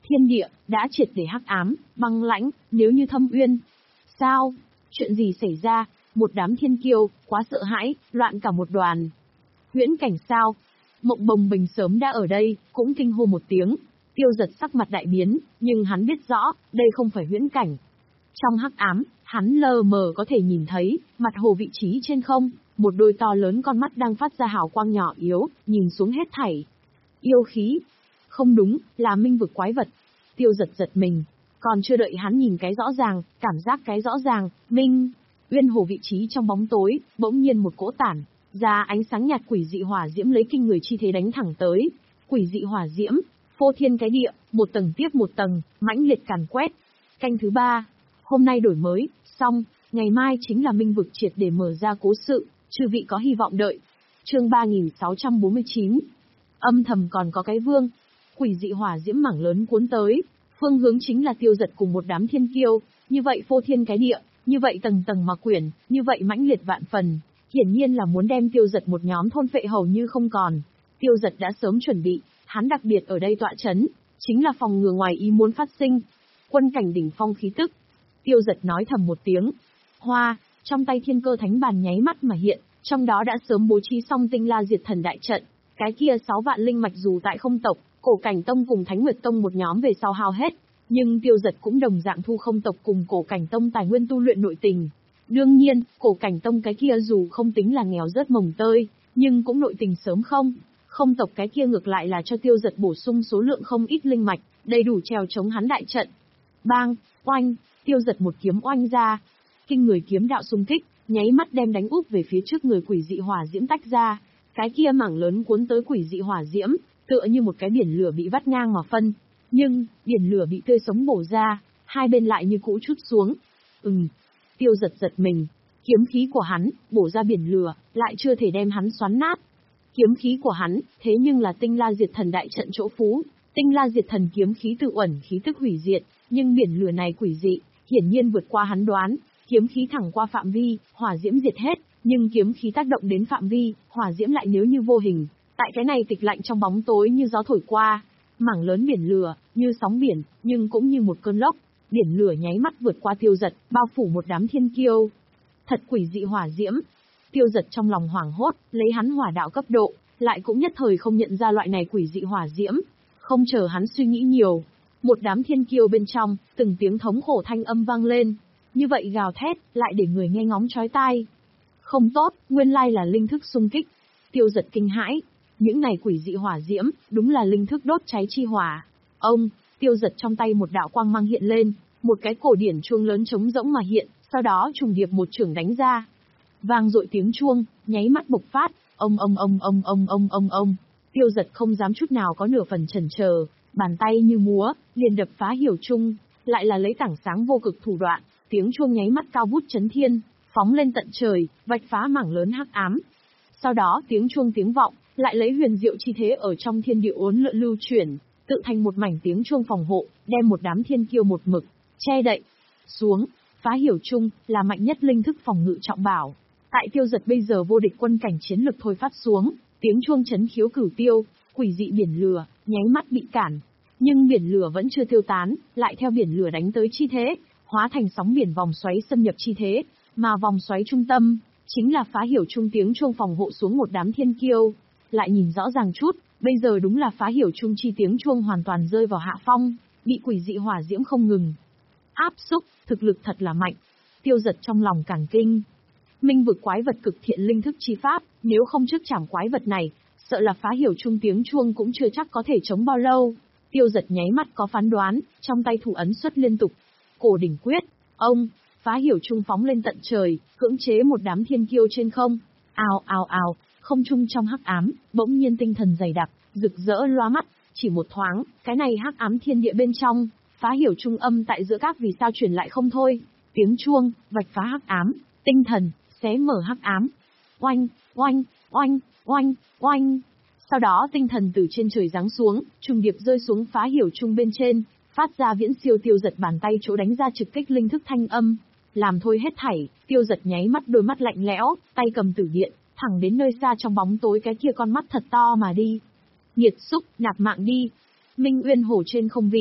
Thiên địa đã triệt để hắc ám, băng lãnh, nếu như thâm uyên. Sao? Chuyện gì xảy ra? Một đám thiên kiêu, quá sợ hãi, loạn cả một đoàn. Huyễn cảnh sao? Mộng Bồng Bình sớm đã ở đây, cũng kinh hô một tiếng. Tiêu Giật sắc mặt đại biến, nhưng hắn biết rõ, đây không phải huyễn cảnh. Trong hắc ám, hắn lờ mờ có thể nhìn thấy, mặt hồ vị trí trên không, một đôi to lớn con mắt đang phát ra hào quang nhỏ yếu, nhìn xuống hết thảy. Yêu khí. Không đúng, là minh vực quái vật. Tiêu Giật giật mình. Còn chưa đợi hắn nhìn cái rõ ràng, cảm giác cái rõ ràng, minh uyên hồ vị trí trong bóng tối, bỗng nhiên một cỗ tản ra ánh sáng nhạt quỷ dị hỏa diễm lấy kinh người chi thế đánh thẳng tới. Quỷ dị hỏa diễm, phô thiên cái địa, một tầng tiếp một tầng, mãnh liệt càn quét. Canh thứ ba. Hôm nay đổi mới, xong, ngày mai chính là minh vực triệt để mở ra cố sự, chư vị có hy vọng đợi. Chương ba nghìn sáu trăm bốn mươi chín. Âm thầm còn có cái vương. Quỷ dị hỏa diễm mảng lớn cuốn tới, phương hướng chính là Tiêu Giật cùng một đám thiên kiêu, như vậy phô thiên cái địa, như vậy tầng tầng mà quyển, như vậy mãnh liệt vạn phần, hiển nhiên là muốn đem Tiêu Giật một nhóm thôn phệ hầu như không còn. Tiêu Giật đã sớm chuẩn bị, hắn đặc biệt ở đây tọa chấn, chính là phòng ngừa ngoài ý muốn phát sinh. Quân cảnh đỉnh phong khí tức. Tiêu Giật nói thầm một tiếng. Hoa, trong tay thiên cơ thánh bàn nháy mắt mà hiện, trong đó đã sớm bố trí xong tinh la diệt thần đại trận. Cái kia sáu vạn linh mạch dù tại không tộc, Cổ Cảnh Tông cùng Thánh Nguyệt Tông một nhóm về sau hao hết, nhưng Tiêu Giật cũng đồng dạng thu không tộc cùng Cổ Cảnh Tông tài nguyên tu luyện nội tình. Đương nhiên, Cổ Cảnh Tông cái kia dù không tính là nghèo rớt mồng tơi, nhưng cũng nội tình sớm không. Không tộc cái kia ngược lại là cho Tiêu Giật bổ sung số lượng không ít linh mạch, đầy đủ trèo chống hắn đại trận. Bang, oanh, Tiêu Giật một kiếm oanh ra. Kinh người kiếm đạo xung kích, nháy mắt đem đánh úp về phía trước người quỷ dị hỏa diễm tách ra. Cái kia mảng lớn cuốn tới quỷ dị hỏa diễm, tựa như một cái biển lửa bị vắt ngang mà phân. Nhưng, biển lửa bị tươi sống bổ ra, hai bên lại như cũ chút xuống. Ừm, Tiêu Giật giật mình, kiếm khí của hắn, bổ ra biển lửa, lại chưa thể đem hắn xoắn nát. Kiếm khí của hắn, thế nhưng là tinh la diệt thần đại trận chỗ phú, tinh la diệt thần kiếm khí tự uẩn khí tức hủy diệt, nhưng biển lửa này quỷ dị, hiển nhiên vượt qua hắn đoán, kiếm khí thẳng qua phạm vi, hỏa diễm diệt hết, nhưng kiếm khí tác động đến phạm vi, hỏa diễm lại nếu như vô hình. Tại cái này tịch lạnh trong bóng tối như gió thổi qua, mảng lớn biển lửa, như sóng biển, nhưng cũng như một cơn lốc, biển lửa nháy mắt vượt qua Tiêu Giật, bao phủ một đám thiên kiêu. Thật quỷ dị hỏa diễm. Tiêu Giật trong lòng hoảng hốt, lấy hắn hỏa đạo cấp độ, lại cũng nhất thời không nhận ra loại này quỷ dị hỏa diễm. Không chờ hắn suy nghĩ nhiều, một đám thiên kiêu bên trong, từng tiếng thống khổ thanh âm vang lên. Như vậy gào thét, lại để người nghe ngóng chói tai. Không tốt, nguyên lai là linh thức xung kích. Tiêu Giật kinh hãi. Những này quỷ dị hỏa diễm, đúng là linh thức đốt cháy chi hỏa. Ông, Tiêu Giật trong tay một đạo quang mang hiện lên, một cái cổ điển chuông lớn trống rỗng mà hiện, sau đó trùng điệp một chưởng đánh ra. Vang dội tiếng chuông, nháy mắt bộc phát, ông ông ông ông ông ông ông ông. Tiêu Giật không dám chút nào có nửa phần chần chờ, bàn tay như múa, liền đập phá hiểu chung, lại là lấy tảng sáng vô cực thủ đoạn, tiếng chuông nháy mắt cao vút chấn thiên, phóng lên tận trời, vạch phá mảng lớn hắc ám. Sau đó tiếng chuông tiếng vọng, lại lấy huyền diệu chi thế ở trong thiên địa uốn lượn lưu chuyển, tự thành một mảnh tiếng chuông phòng hộ, đem một đám thiên kiêu một mực che đậy xuống. Phá hiểu chung là mạnh nhất linh thức phòng ngự trọng bảo. Tại Tiêu Giật bây giờ vô địch quân cảnh chiến lực thôi phát xuống, tiếng chuông chấn khiếu cửu tiêu, quỷ dị biển lửa, nháy mắt bị cản. Nhưng biển lửa vẫn chưa tiêu tán, lại theo biển lửa đánh tới chi thế, hóa thành sóng biển vòng xoáy xâm nhập chi thế, mà vòng xoáy trung tâm, chính là phá hiểu chung tiếng chuông phòng hộ xuống một đám thiên kiêu. Lại nhìn rõ ràng chút, bây giờ đúng là phá hiểu chung chi tiếng chuông hoàn toàn rơi vào hạ phong, bị quỷ dị hỏa diễm không ngừng áp xúc, thực lực thật là mạnh. Tiêu Giật trong lòng càng kinh. Minh vực quái vật cực thiện linh thức chi pháp, nếu không trước chảm quái vật này, sợ là phá hiểu chung tiếng chuông cũng chưa chắc có thể chống bao lâu. Tiêu Giật nháy mắt có phán đoán, trong tay thủ ấn xuất liên tục. Cổ đỉnh quyết, ông, phá hiểu chung phóng lên tận trời, cưỡng chế một đám thiên kiêu trên không. Ào ào ào, không trung trong hắc ám, bỗng nhiên tinh thần dày đặc, rực rỡ loa mắt, chỉ một thoáng, cái này hắc ám thiên địa bên trong, phá hiểu trung âm tại giữa các vì sao truyền lại không thôi. Tiếng chuông, vạch phá hắc ám, tinh thần, xé mở hắc ám. Oanh, oanh, oanh, oanh, oanh. Sau đó tinh thần từ trên trời giáng xuống, trùng điệp rơi xuống phá hiểu trung bên trên, phát ra viễn siêu Tiêu Giật bàn tay chỗ đánh ra trực kích linh thức thanh âm. Làm thôi hết thảy, Tiêu Giật nháy mắt đôi mắt lạnh lẽo, tay cầm tử điện, thẳng đến nơi xa trong bóng tối cái kia con mắt thật to mà đi. Nghiệt xúc, nạp mạng đi. Minh Uyên Hổ trên không vị.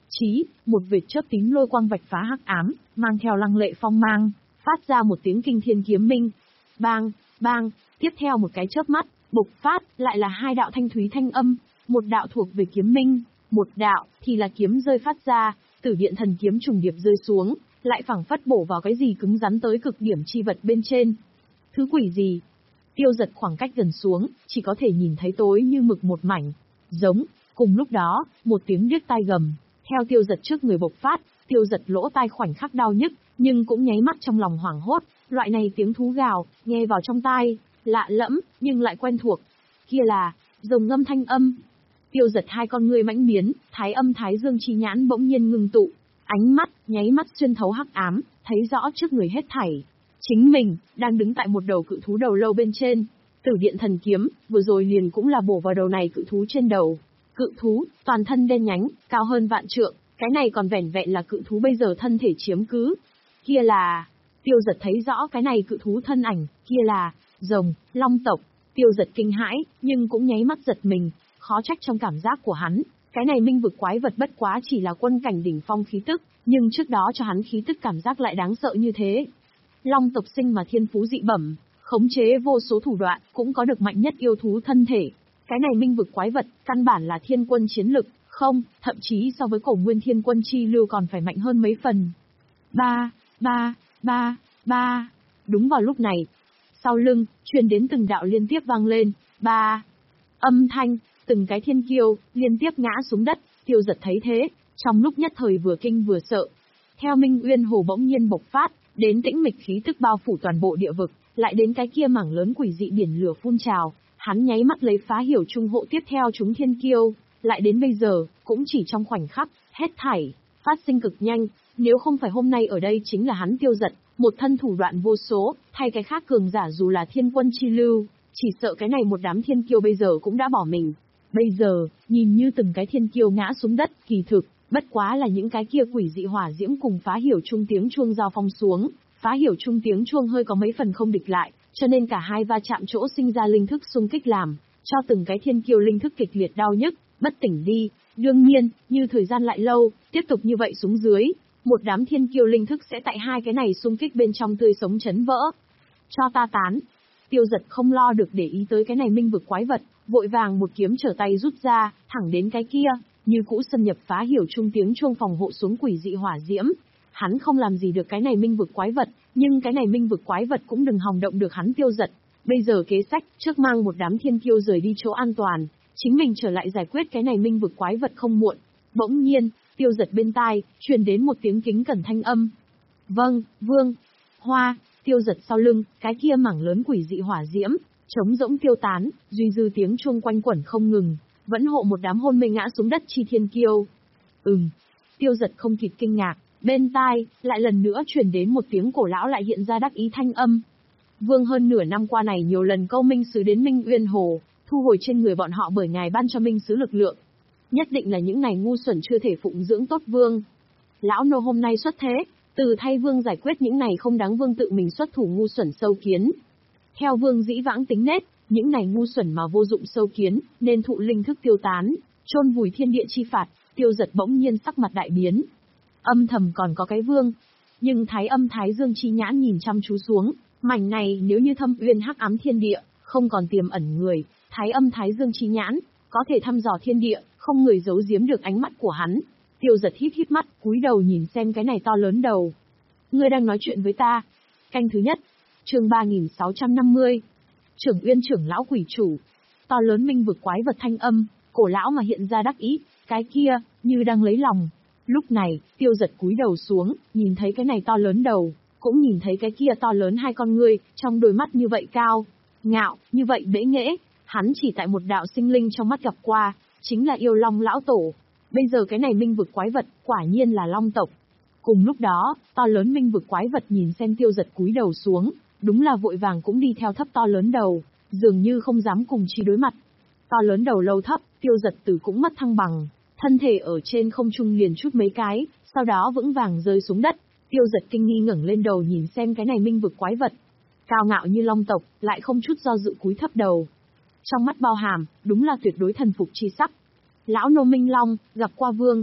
Chí, một vệt chớp tím lôi quang vạch phá hắc ám, mang theo lăng lệ phong mang, phát ra một tiếng kinh thiên kiếm minh. Bang, bang, tiếp theo một cái chớp mắt, bộc phát, lại là hai đạo thanh thúy thanh âm, một đạo thuộc về kiếm minh, một đạo thì là kiếm rơi phát ra, Tử Điện Thần Kiếm trùng điệp rơi xuống, lại phảng phất bổ vào cái gì cứng rắn tới cực điểm chi vật bên trên. Thứ quỷ gì? Tiêu Giật khoảng cách gần xuống, chỉ có thể nhìn thấy tối như mực một mảnh. Giống, cùng lúc đó, một tiếng điếc tai gầm, theo Tiêu Giật trước người bộc phát, Tiêu Giật lỗ tai khoảnh khắc đau nhức, nhưng cũng nháy mắt trong lòng hoảng hốt, loại này tiếng thú gào, nghe vào trong tai, lạ lẫm, nhưng lại quen thuộc. Kia là, rồng ngâm thanh âm. Tiêu Giật hai con ngươi mãnh biến, thái âm thái dương chi nhãn bỗng nhiên ngưng tụ, ánh mắt, nháy mắt xuyên thấu hắc ám, thấy rõ trước người hết thảy. Chính mình, đang đứng tại một đầu cự thú đầu lâu bên trên. Tử Điện Thần Kiếm, vừa rồi liền cũng là bổ vào đầu này cự thú trên đầu. Cự thú, toàn thân đen nhánh, cao hơn vạn trượng, cái này còn vẻn vẹn là cự thú bây giờ thân thể chiếm cứ. Kia là... Tiêu Giật thấy rõ cái này cự thú thân ảnh, kia là... rồng, long tộc. Tiêu Giật kinh hãi, nhưng cũng nháy mắt giật mình, khó trách trong cảm giác của hắn. Cái này minh vực quái vật bất quá chỉ là quân cảnh đỉnh phong khí tức, nhưng trước đó cho hắn khí tức cảm giác lại đáng sợ như thế. Long tộc sinh mà thiên phú dị bẩm, khống chế vô số thủ đoạn, cũng có được mạnh nhất yêu thú thân thể. Cái này minh vực quái vật, căn bản là thiên quân chiến lực, không, thậm chí so với cổ nguyên thiên quân chi lưu còn phải mạnh hơn mấy phần. Ba, ba, ba, ba. Đúng vào lúc này, sau lưng, truyền đến từng đạo liên tiếp vang lên, ba. Âm thanh, từng cái thiên kiêu, liên tiếp ngã xuống đất, Tiêu Giật thấy thế, trong lúc nhất thời vừa kinh vừa sợ. Theo Minh Uyên Hồ bỗng nhiên bộc phát, đến tĩnh mịch khí tức bao phủ toàn bộ địa vực, lại đến cái kia mảng lớn quỷ dị biển lửa phun trào, hắn nháy mắt lấy phá hiểu trung hộ tiếp theo chúng thiên kiêu, lại đến bây giờ, cũng chỉ trong khoảnh khắc, hết thảy, phát sinh cực nhanh, nếu không phải hôm nay ở đây chính là hắn Tiêu Giật, một thân thủ đoạn vô số, thay cái khác cường giả dù là thiên quân chi lưu, chỉ sợ cái này một đám thiên kiêu bây giờ cũng đã bỏ mình. Bây giờ, nhìn như từng cái thiên kiêu ngã xuống đất, kỳ thực, bất quá là những cái kia quỷ dị hỏa diễm cùng phá hiểu trung tiếng chuông giao phong xuống, phá hiểu trung tiếng chuông hơi có mấy phần không địch lại, cho nên cả hai va chạm chỗ sinh ra linh thức xung kích làm, cho từng cái thiên kiêu linh thức kịch liệt đau nhức, bất tỉnh đi. Đương nhiên, như thời gian lại lâu, tiếp tục như vậy xuống dưới, một đám thiên kiêu linh thức sẽ tại hai cái này xung kích bên trong tươi sống chấn vỡ. Cho ta tán. Tiêu Giật không lo được để ý tới cái này minh vực quái vật, vội vàng một kiếm trở tay rút ra, thẳng đến cái kia, như cũ xâm nhập phá hiểu trung tiếng chuông phòng hộ xuống quỷ dị hỏa diễm. Hắn không làm gì được cái này minh vực quái vật, nhưng cái này minh vực quái vật cũng đừng hòng động được hắn Tiêu Giật. Bây giờ kế sách, trước mang một đám thiên kiêu rời đi chỗ an toàn, chính mình trở lại giải quyết cái này minh vực quái vật không muộn. Bỗng nhiên, Tiêu Giật bên tai, truyền đến một tiếng kính cẩn thanh âm. Vâng, vương. Hoa. Tiêu Giật sau lưng, cái kia mảng lớn quỷ dị hỏa diễm, trống rỗng tiêu tán, duy dư tiếng chuông quanh quẩn không ngừng, vẫn hộ một đám hôn mê ngã xuống đất chi thiên kiêu. Ừm. Tiêu Giật không kịp kinh ngạc, bên tai, lại lần nữa truyền đến một tiếng cổ lão lại hiện ra đắc ý thanh âm. Vương hơn nửa năm qua này nhiều lần câu minh sứ đến Minh Uyên Hồ, thu hồi trên người bọn họ bởi ngài ban cho minh sứ lực lượng. Nhất định là những này ngu xuẩn chưa thể phụng dưỡng tốt vương. Lão nô hôm nay xuất thế, từ thay vương giải quyết những này không đáng vương tự mình xuất thủ ngu xuẩn sâu kiến. Theo vương dĩ vãng tính nết, những này ngu xuẩn mà vô dụng sâu kiến, nên thụ linh thức tiêu tán, chôn vùi thiên địa chi phạt. Tiêu Giật bỗng nhiên sắc mặt đại biến. Âm thầm còn có cái vương, nhưng thái âm thái dương chi nhãn nhìn chăm chú xuống, mảnh này nếu như thâm uyên hắc ám thiên địa, không còn tiềm ẩn người, thái âm thái dương chi nhãn, có thể thăm dò thiên địa, không người giấu giếm được ánh mắt của hắn. Tiêu Giật híp híp mắt, cúi đầu nhìn xem cái này to lớn đầu. Ngươi đang nói chuyện với ta. Canh thứ nhất, chương ba nghìn sáu trăm năm mươi. Trưởng Uyên trưởng lão quỷ chủ. To lớn minh vực quái vật thanh âm, cổ lão mà hiện ra đắc ý, cái kia, như đang lấy lòng. Lúc này, Tiêu Giật cúi đầu xuống, nhìn thấy cái này to lớn đầu, cũng nhìn thấy cái kia to lớn hai con ngươi, trong đôi mắt như vậy cao, ngạo, như vậy bẽ nghễ, hắn chỉ tại một đạo sinh linh trong mắt gặp qua, chính là yêu long lão tổ. Bây giờ cái này minh vực quái vật, quả nhiên là long tộc. Cùng lúc đó, to lớn minh vực quái vật nhìn xem Tiêu Giật cúi đầu xuống, đúng là vội vàng cũng đi theo thấp to lớn đầu, dường như không dám cùng chi đối mặt. To lớn đầu lâu thấp, Tiêu Giật từ cũng mất thăng bằng, thân thể ở trên không trung liền chút mấy cái, sau đó vững vàng rơi xuống đất. Tiêu Giật kinh nghi ngẩng lên đầu nhìn xem cái này minh vực quái vật, cao ngạo như long tộc, lại không chút do dự cúi thấp đầu. Trong mắt bao hàm, đúng là tuyệt đối thần phục chi sắc. Lão nô Minh Long, gặp qua vương.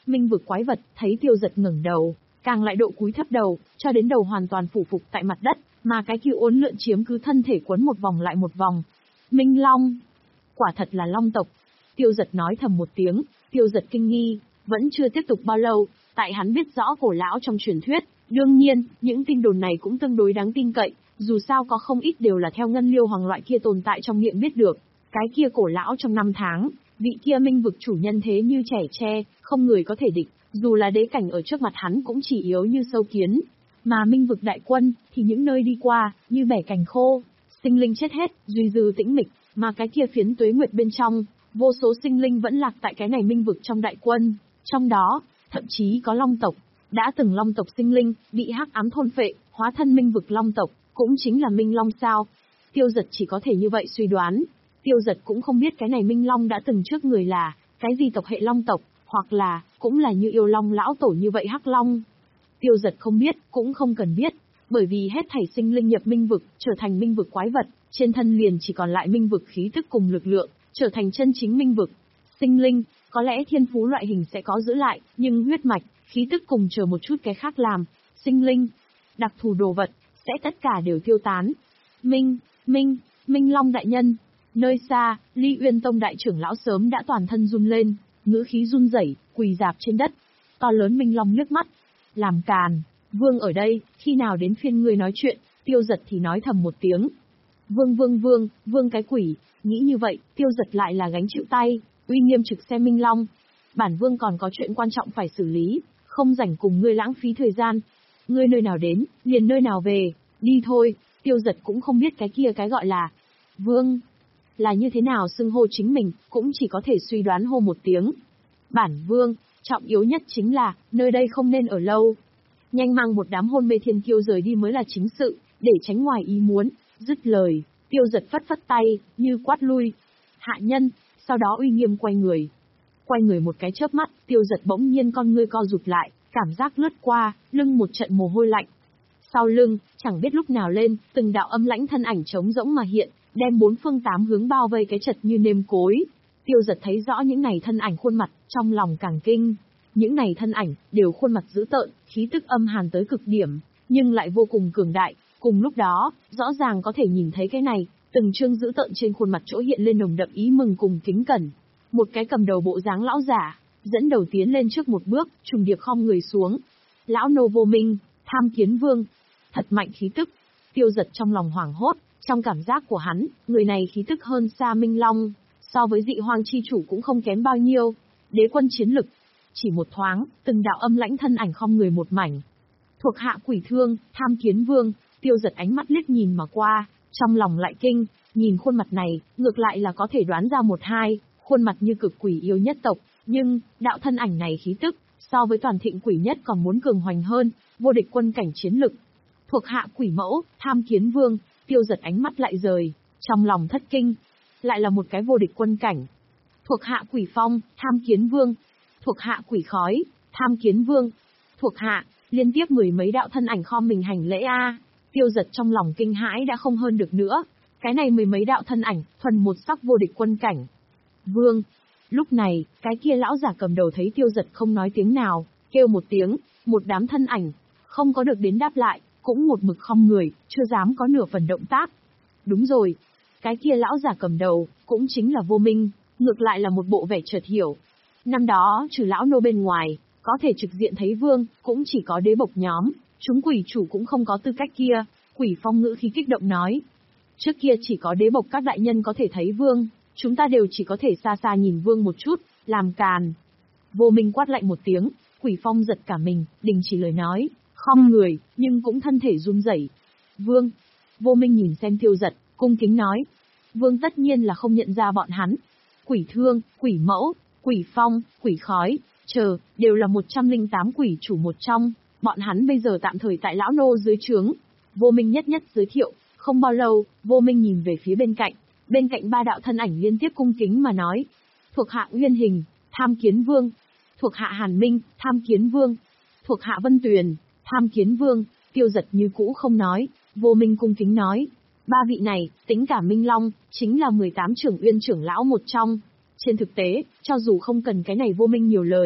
Minh vực quái vật, thấy Tiêu Giật ngẩng đầu, càng lại độ cúi thấp đầu, cho đến đầu hoàn toàn phủ phục tại mặt đất, mà cái kia uốn lượn chiếm cứ thân thể quấn một vòng lại một vòng. Minh Long! Quả thật là Long tộc. Tiêu Giật nói thầm một tiếng, Tiêu Giật kinh nghi, vẫn chưa tiếp tục bao lâu, tại hắn biết rõ cổ lão trong truyền thuyết, đương nhiên, những tin đồn này cũng tương đối đáng tin cậy, dù sao có không ít đều là theo Ngân Liêu Hoàng loại kia tồn tại trong miệng biết được. Cái kia cổ lão trong năm tháng, vị kia minh vực chủ nhân thế như trẻ tre, không người có thể địch, dù là đế cảnh ở trước mặt hắn cũng chỉ yếu như sâu kiến. Mà minh vực đại quân, thì những nơi đi qua, như bẻ cành khô, sinh linh chết hết, duy dư tĩnh mịch, mà cái kia phiến tuế nguyệt bên trong, vô số sinh linh vẫn lạc tại cái này minh vực trong đại quân, trong đó, thậm chí có long tộc, đã từng long tộc sinh linh, bị hắc ám thôn phệ, hóa thân minh vực long tộc, cũng chính là Minh Long sao. Tiêu Giật chỉ có thể như vậy suy đoán. Tiêu Giật cũng không biết cái này Minh Long đã từng trước người là, cái gì tộc hệ long tộc, hoặc là, cũng là như yêu long lão tổ như vậy hắc long. Tiêu Giật không biết, cũng không cần biết, bởi vì hết thảy sinh linh nhập minh vực, trở thành minh vực quái vật, trên thân liền chỉ còn lại minh vực khí tức cùng lực lượng, trở thành chân chính minh vực. Sinh linh, có lẽ thiên phú loại hình sẽ có giữ lại, nhưng huyết mạch, khí tức cùng chờ một chút cái khác làm, sinh linh, đặc thù đồ vật, sẽ tất cả đều tiêu tán. Minh, Minh, Minh Long đại nhân. Nơi xa, Ly Uyên Tông đại trưởng lão sớm đã toàn thân run lên, ngữ khí run rẩy, quỳ rạp trên đất. To lớn Minh Long liếc mắt. Làm càn, vương ở đây, khi nào đến phiên ngươi nói chuyện, Tiêu Giật thì nói thầm một tiếng. Vương vương vương, vương cái quỷ, nghĩ như vậy, Tiêu Giật lại là gánh chịu tay, uy nghiêm trực xem Minh Long. Bản vương còn có chuyện quan trọng phải xử lý, không rảnh cùng ngươi lãng phí thời gian. Ngươi nơi nào đến, liền nơi nào về, đi thôi. Tiêu Giật cũng không biết cái kia cái gọi là vương là như thế nào xưng hô chính mình, cũng chỉ có thể suy đoán hô một tiếng. Bản vương, trọng yếu nhất chính là, nơi đây không nên ở lâu. Nhanh mang một đám hôn mê thiên kiêu rời đi mới là chính sự, để tránh ngoài ý muốn. Dứt lời, Tiêu Giật phất phất tay, như quát lui. Hạ nhân, sau đó uy nghiêm quay người. Quay người một cái chớp mắt, Tiêu Giật bỗng nhiên con ngươi co rụt lại, cảm giác lướt qua, lưng một trận mồ hôi lạnh. Sau lưng, chẳng biết lúc nào lên, từng đạo âm lãnh thân ảnh trống rỗng mà hiện, đem bốn phương tám hướng bao vây cái chật như nêm cối. Tiêu Giật thấy rõ những này thân ảnh khuôn mặt, trong lòng càng kinh. Những này thân ảnh, đều khuôn mặt dữ tợn, khí tức âm hàn tới cực điểm, nhưng lại vô cùng cường đại. Cùng lúc đó, rõ ràng có thể nhìn thấy cái này, từng trương dữ tợn trên khuôn mặt chỗ hiện lên nồng đậm ý mừng cùng kính cẩn. Một cái cầm đầu bộ dáng lão giả, dẫn đầu tiến lên trước một bước, trùng điệp khom người xuống. Lão nô Vô Minh, Tham Kiến Vương. Thật mạnh khí tức. Tiêu Giật trong lòng hoảng hốt, trong cảm giác của hắn, người này khí tức hơn xa Minh Long, so với dị hoang chi chủ cũng không kém bao nhiêu. Đế quân chiến lực. Chỉ một thoáng, từng đạo âm lãnh thân ảnh khom người một mảnh. Thuộc hạ Quỷ Thương, Tham Kiến Vương. Tiêu Giật ánh mắt liếc nhìn mà qua, trong lòng lại kinh, nhìn khuôn mặt này, ngược lại là có thể đoán ra một hai, khuôn mặt như cực quỷ yêu nhất tộc, nhưng, đạo thân ảnh này khí tức, so với toàn thịnh quỷ nhất còn muốn cường hoành hơn, vô địch quân cảnh chiến lực. Thuộc hạ Quỷ Mẫu, Tham Kiến Vương. Tiêu Giật ánh mắt lại rời, trong lòng thất kinh, lại là một cái vô địch quân cảnh. Thuộc hạ Quỷ Phong, Tham Kiến Vương. Thuộc hạ Quỷ Khói, Tham Kiến Vương. Thuộc hạ, liên tiếp mười mấy đạo thân ảnh khom mình hành lễ a. Tiêu Giật trong lòng kinh hãi đã không hơn được nữa, cái này mười mấy đạo thân ảnh, thuần một sắc vô địch quân cảnh. Vương. Lúc này, cái kia lão giả cầm đầu thấy Tiêu Giật không nói tiếng nào, kêu một tiếng, một đám thân ảnh, không có được đến đáp lại, cũng một mực khom người, chưa dám có nửa phần động tác. Đúng rồi, cái kia lão giả cầm đầu, cũng chính là Vô Minh, ngược lại là một bộ vẻ chợt hiểu. Năm đó, trừ lão nô bên ngoài, có thể trực diện thấy vương, cũng chỉ có đế bộc nhóm, chúng quỷ chủ cũng không có tư cách kia. Quỷ Phong ngữ khí kích động nói. Trước kia chỉ có đế bộc các đại nhân có thể thấy vương, chúng ta đều chỉ có thể xa xa nhìn vương một chút, làm càn. Vô Minh quát lạnh một tiếng, Quỷ Phong giật cả mình, đình chỉ lời nói, khom người, nhưng cũng thân thể run rẩy. Vương. Vô Minh nhìn xem Tiêu Giật, cung kính nói. Vương tất nhiên là không nhận ra bọn hắn. Quỷ Thương, Quỷ Mẫu, Quỷ Phong, Quỷ Khói, chờ, đều là một trăm linh tám quỷ chủ một trong, bọn hắn bây giờ tạm thời tại lão nô dưới trướng. Vô Minh nhất nhất giới thiệu, không bao lâu, Vô Minh nhìn về phía bên cạnh, bên cạnh ba đạo thân ảnh liên tiếp cung kính mà nói. Thuộc hạ Uyên Hình, Tham Kiến Vương. Thuộc hạ Hàn Minh, Tham Kiến Vương. Thuộc hạ Vân Tuyền, Tham Kiến Vương. Tiêu Giật như cũ không nói, Vô Minh cung kính nói. Ba vị này, tính cả Minh Long, chính là mười tám trưởng Uyên trưởng lão một trong. Trên thực tế, cho dù không cần cái này Vô Minh nhiều lời,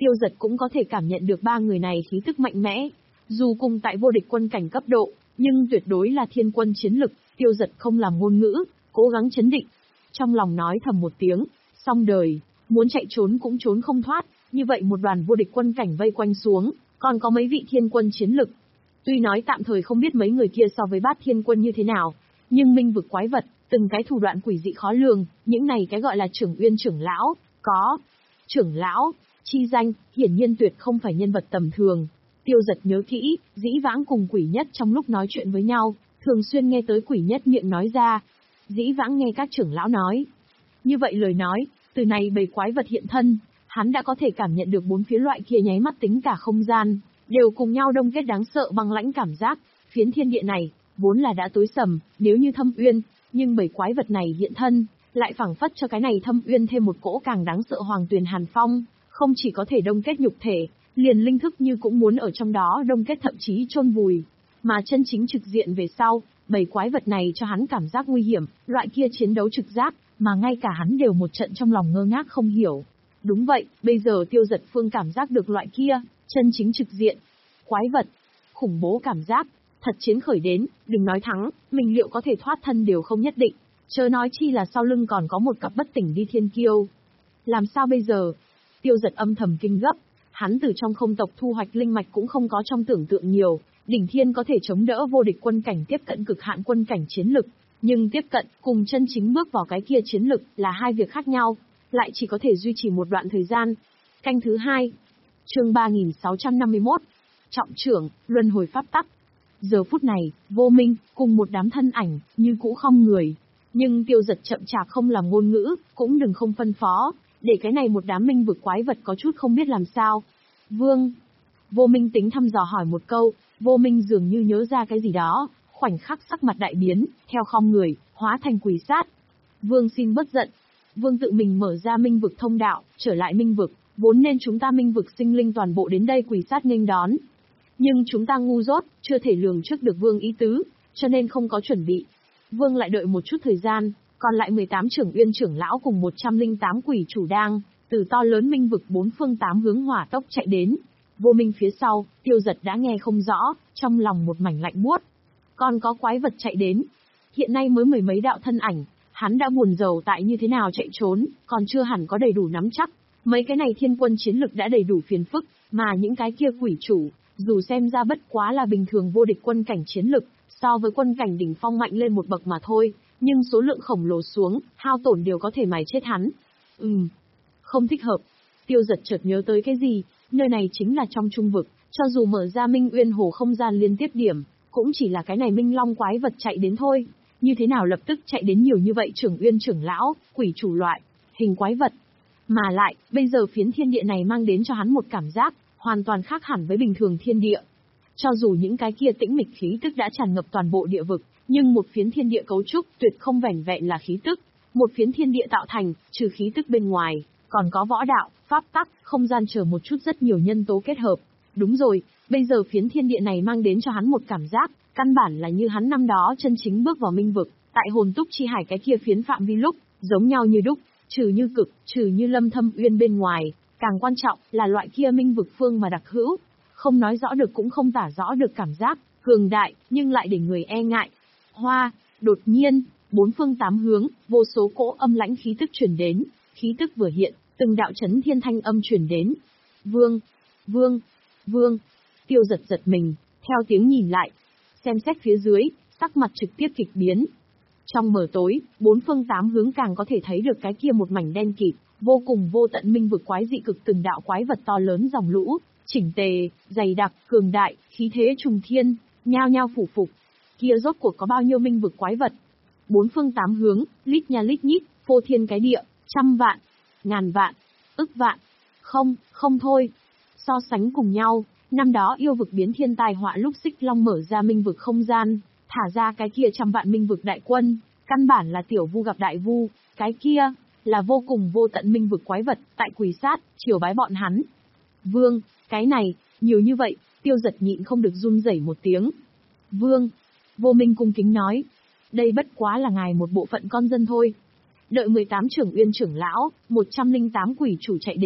Tiêu Dật cũng có thể cảm nhận được ba người này khí tức mạnh mẽ. Dù cùng tại vô địch quân cảnh cấp độ, nhưng tuyệt đối là thiên quân chiến lực, Tiêu Dật không làm ngôn ngữ, cố gắng chấn định. Trong lòng nói thầm một tiếng, xong đời, muốn chạy trốn cũng trốn không thoát, như vậy một đoàn vô địch quân cảnh vây quanh xuống, còn có mấy vị thiên quân chiến lực. Tuy nói tạm thời không biết mấy người kia so với bát thiên quân như thế nào, nhưng minh vực quái vật, từng cái thủ đoạn quỷ dị khó lường, những này cái gọi là trưởng uyên trưởng lão, có. Trưởng lão, chi danh, hiển nhiên tuyệt không phải nhân vật tầm thường. Tiêu Dật nhớ kỹ, dĩ vãng cùng quỷ nhất trong lúc nói chuyện với nhau, thường xuyên nghe tới quỷ nhất miệng nói ra. Dĩ vãng nghe các trưởng lão nói. Như vậy lời nói, từ này bầy quái vật hiện thân, hắn đã có thể cảm nhận được bốn phía loại kia nháy mắt tính cả không gian, đều cùng nhau đông kết đáng sợ băng lãnh cảm giác. Phiến thiên địa này, vốn là đã tối sầm, nếu như thâm uyên, nhưng bầy quái vật này hiện thân, lại phảng phất cho cái này thâm uyên thêm một cỗ càng đáng sợ hoàng tuyền hàn phong, không chỉ có thể đông kết nhục thể, liền linh thức như cũng muốn ở trong đó đông kết thậm chí chôn vùi. Mà chân chính trực diện về sau, bầy quái vật này cho hắn cảm giác nguy hiểm, loại kia chiến đấu trực giác, mà ngay cả hắn đều một trận trong lòng ngơ ngác không hiểu. Đúng vậy, bây giờ Tiêu Dật Phương cảm giác được loại kia, chân chính trực diện. Quái vật, khủng bố cảm giác, thật chiến khởi đến, đừng nói thắng, mình liệu có thể thoát thân đều không nhất định, chớ nói chi là sau lưng còn có một cặp bất tỉnh đi thiên kiêu. Làm sao bây giờ? Tiêu Dật âm thầm kinh gấp, hắn từ trong không tộc thu hoạch linh mạch cũng không có trong tưởng tượng nhiều, đỉnh thiên có thể chống đỡ vô địch quân cảnh tiếp cận cực hạn quân cảnh chiến lực, nhưng tiếp cận cùng chân chính bước vào cái kia chiến lực là hai việc khác nhau, lại chỉ có thể duy trì một đoạn thời gian. Canh thứ hai, chương ba nghìn sáu trăm năm mươi mốt, trọng trưởng, luân hồi pháp tắc. Giờ phút này, Vô Minh, cùng một đám thân ảnh, như cũ không người. Nhưng Tiêu Dật chậm chạp không làm ngôn ngữ, cũng đừng không phân phó, để cái này một đám minh vực quái vật có chút không biết làm sao. Vương. Vô Minh tính thăm dò hỏi một câu, Vô Minh dường như nhớ ra cái gì đó, khoảnh khắc sắc mặt đại biến, theo khom người, hóa thành quỷ sát. Vương xin bất giận. Vương tự mình mở ra minh vực thông đạo, trở lại minh vực, vốn nên chúng ta minh vực sinh linh toàn bộ đến đây quỷ sát nghênh đón. Nhưng chúng ta ngu dốt, chưa thể lường trước được Vương ý tứ, cho nên không có chuẩn bị. Vương lại đợi một chút thời gian, còn lại mười tám trưởng uyên trưởng lão cùng một trăm lẻ tám quỷ chủ đang, từ to lớn minh vực bốn phương tám hướng hỏa tốc chạy đến. Vô Minh phía sau, Tiêu Dật đã nghe không rõ, trong lòng một mảnh lạnh buốt. Còn có quái vật chạy đến. Hiện nay mới mười mấy đạo thân ảnh, hắn đã buồn rầu tại như thế nào chạy trốn, còn chưa hẳn có đầy đủ nắm chắc. Mấy cái này thiên quân chiến lực đã đầy đủ phiền phức, mà những cái kia quỷ chủ, dù xem ra bất quá là bình thường vô địch quân cảnh chiến lực, so với quân cảnh đỉnh phong mạnh lên một bậc mà thôi, nhưng số lượng khổng lồ xuống, hao tổn đều có thể mài chết hắn. Ừm, không thích hợp. Tiêu Dật chợt nhớ tới cái gì, nơi này chính là trong trung vực, cho dù mở ra Minh Uyên Hồ không gian liên tiếp điểm, cũng chỉ là cái này Minh Long quái vật chạy đến thôi. Như thế nào lập tức chạy đến nhiều như vậy trưởng uyên trưởng lão, quỷ chủ loại, hình quái vật. Mà lại, bây giờ phiến thiên địa này mang đến cho hắn một cảm giác, hoàn toàn khác hẳn với bình thường thiên địa. Cho dù những cái kia tĩnh mịch khí tức đã tràn ngập toàn bộ địa vực, nhưng một phiến thiên địa cấu trúc tuyệt không vẻn vẹn là khí tức. Một phiến thiên địa tạo thành, trừ khí tức bên ngoài, còn có võ đạo, pháp tắc, không gian chờ một chút rất nhiều nhân tố kết hợp. Đúng rồi, bây giờ phiến thiên địa này mang đến cho hắn một cảm giác, căn bản là như hắn năm đó chân chính bước vào minh vực, tại hồn túc chi hải cái kia phiến phạm vi lúc, giống nhau như đúc, trừ như cực, trừ như lâm thâm uyên bên ngoài, càng quan trọng là loại kia minh vực phương mà đặc hữu, không nói rõ được cũng không tả rõ được cảm giác, cường đại, nhưng lại để người e ngại. Hoa, đột nhiên, bốn phương tám hướng, vô số cỗ âm lãnh khí tức truyền đến, khí tức vừa hiện, từng đạo chấn thiên thanh âm truyền đến. Vương, vương, vương, Tiêu Dật giật mình, theo tiếng nhìn lại, xem xét phía dưới, sắc mặt trực tiếp kịch biến. Trong mờ tối, bốn phương tám hướng càng có thể thấy được cái kia một mảnh đen kịt, vô cùng vô tận minh vực quái dị cực từng đạo quái vật to lớn dòng lũ, chỉnh tề, dày đặc, cường đại, khí thế trùng thiên, nhao nhao phủ phục. Kia rốt cuộc có bao nhiêu minh vực quái vật? Bốn phương tám hướng, lít nha lít nhít, phô thiên cái địa, trăm vạn, ngàn vạn, ức vạn. Không, không thôi. So sánh cùng nhau, năm đó yêu vực biến thiên tai họa lúc Xích Long mở ra minh vực không gian, thả ra cái kia trăm vạn minh vực đại quân, căn bản là tiểu vu gặp đại vu, cái kia là vô cùng vô tận minh vực quái vật, tại quỳ sát, chiều bái bọn hắn. Vương, cái này, nhiều như vậy, Tiêu Dật nhịn không được run rẩy một tiếng. Vương, Vô Minh cung kính nói, đây bất quá là ngài một bộ phận con dân thôi. Đợi mười tám trưởng uyên trưởng lão, một trăm lẻ tám quỷ chủ chạy đến,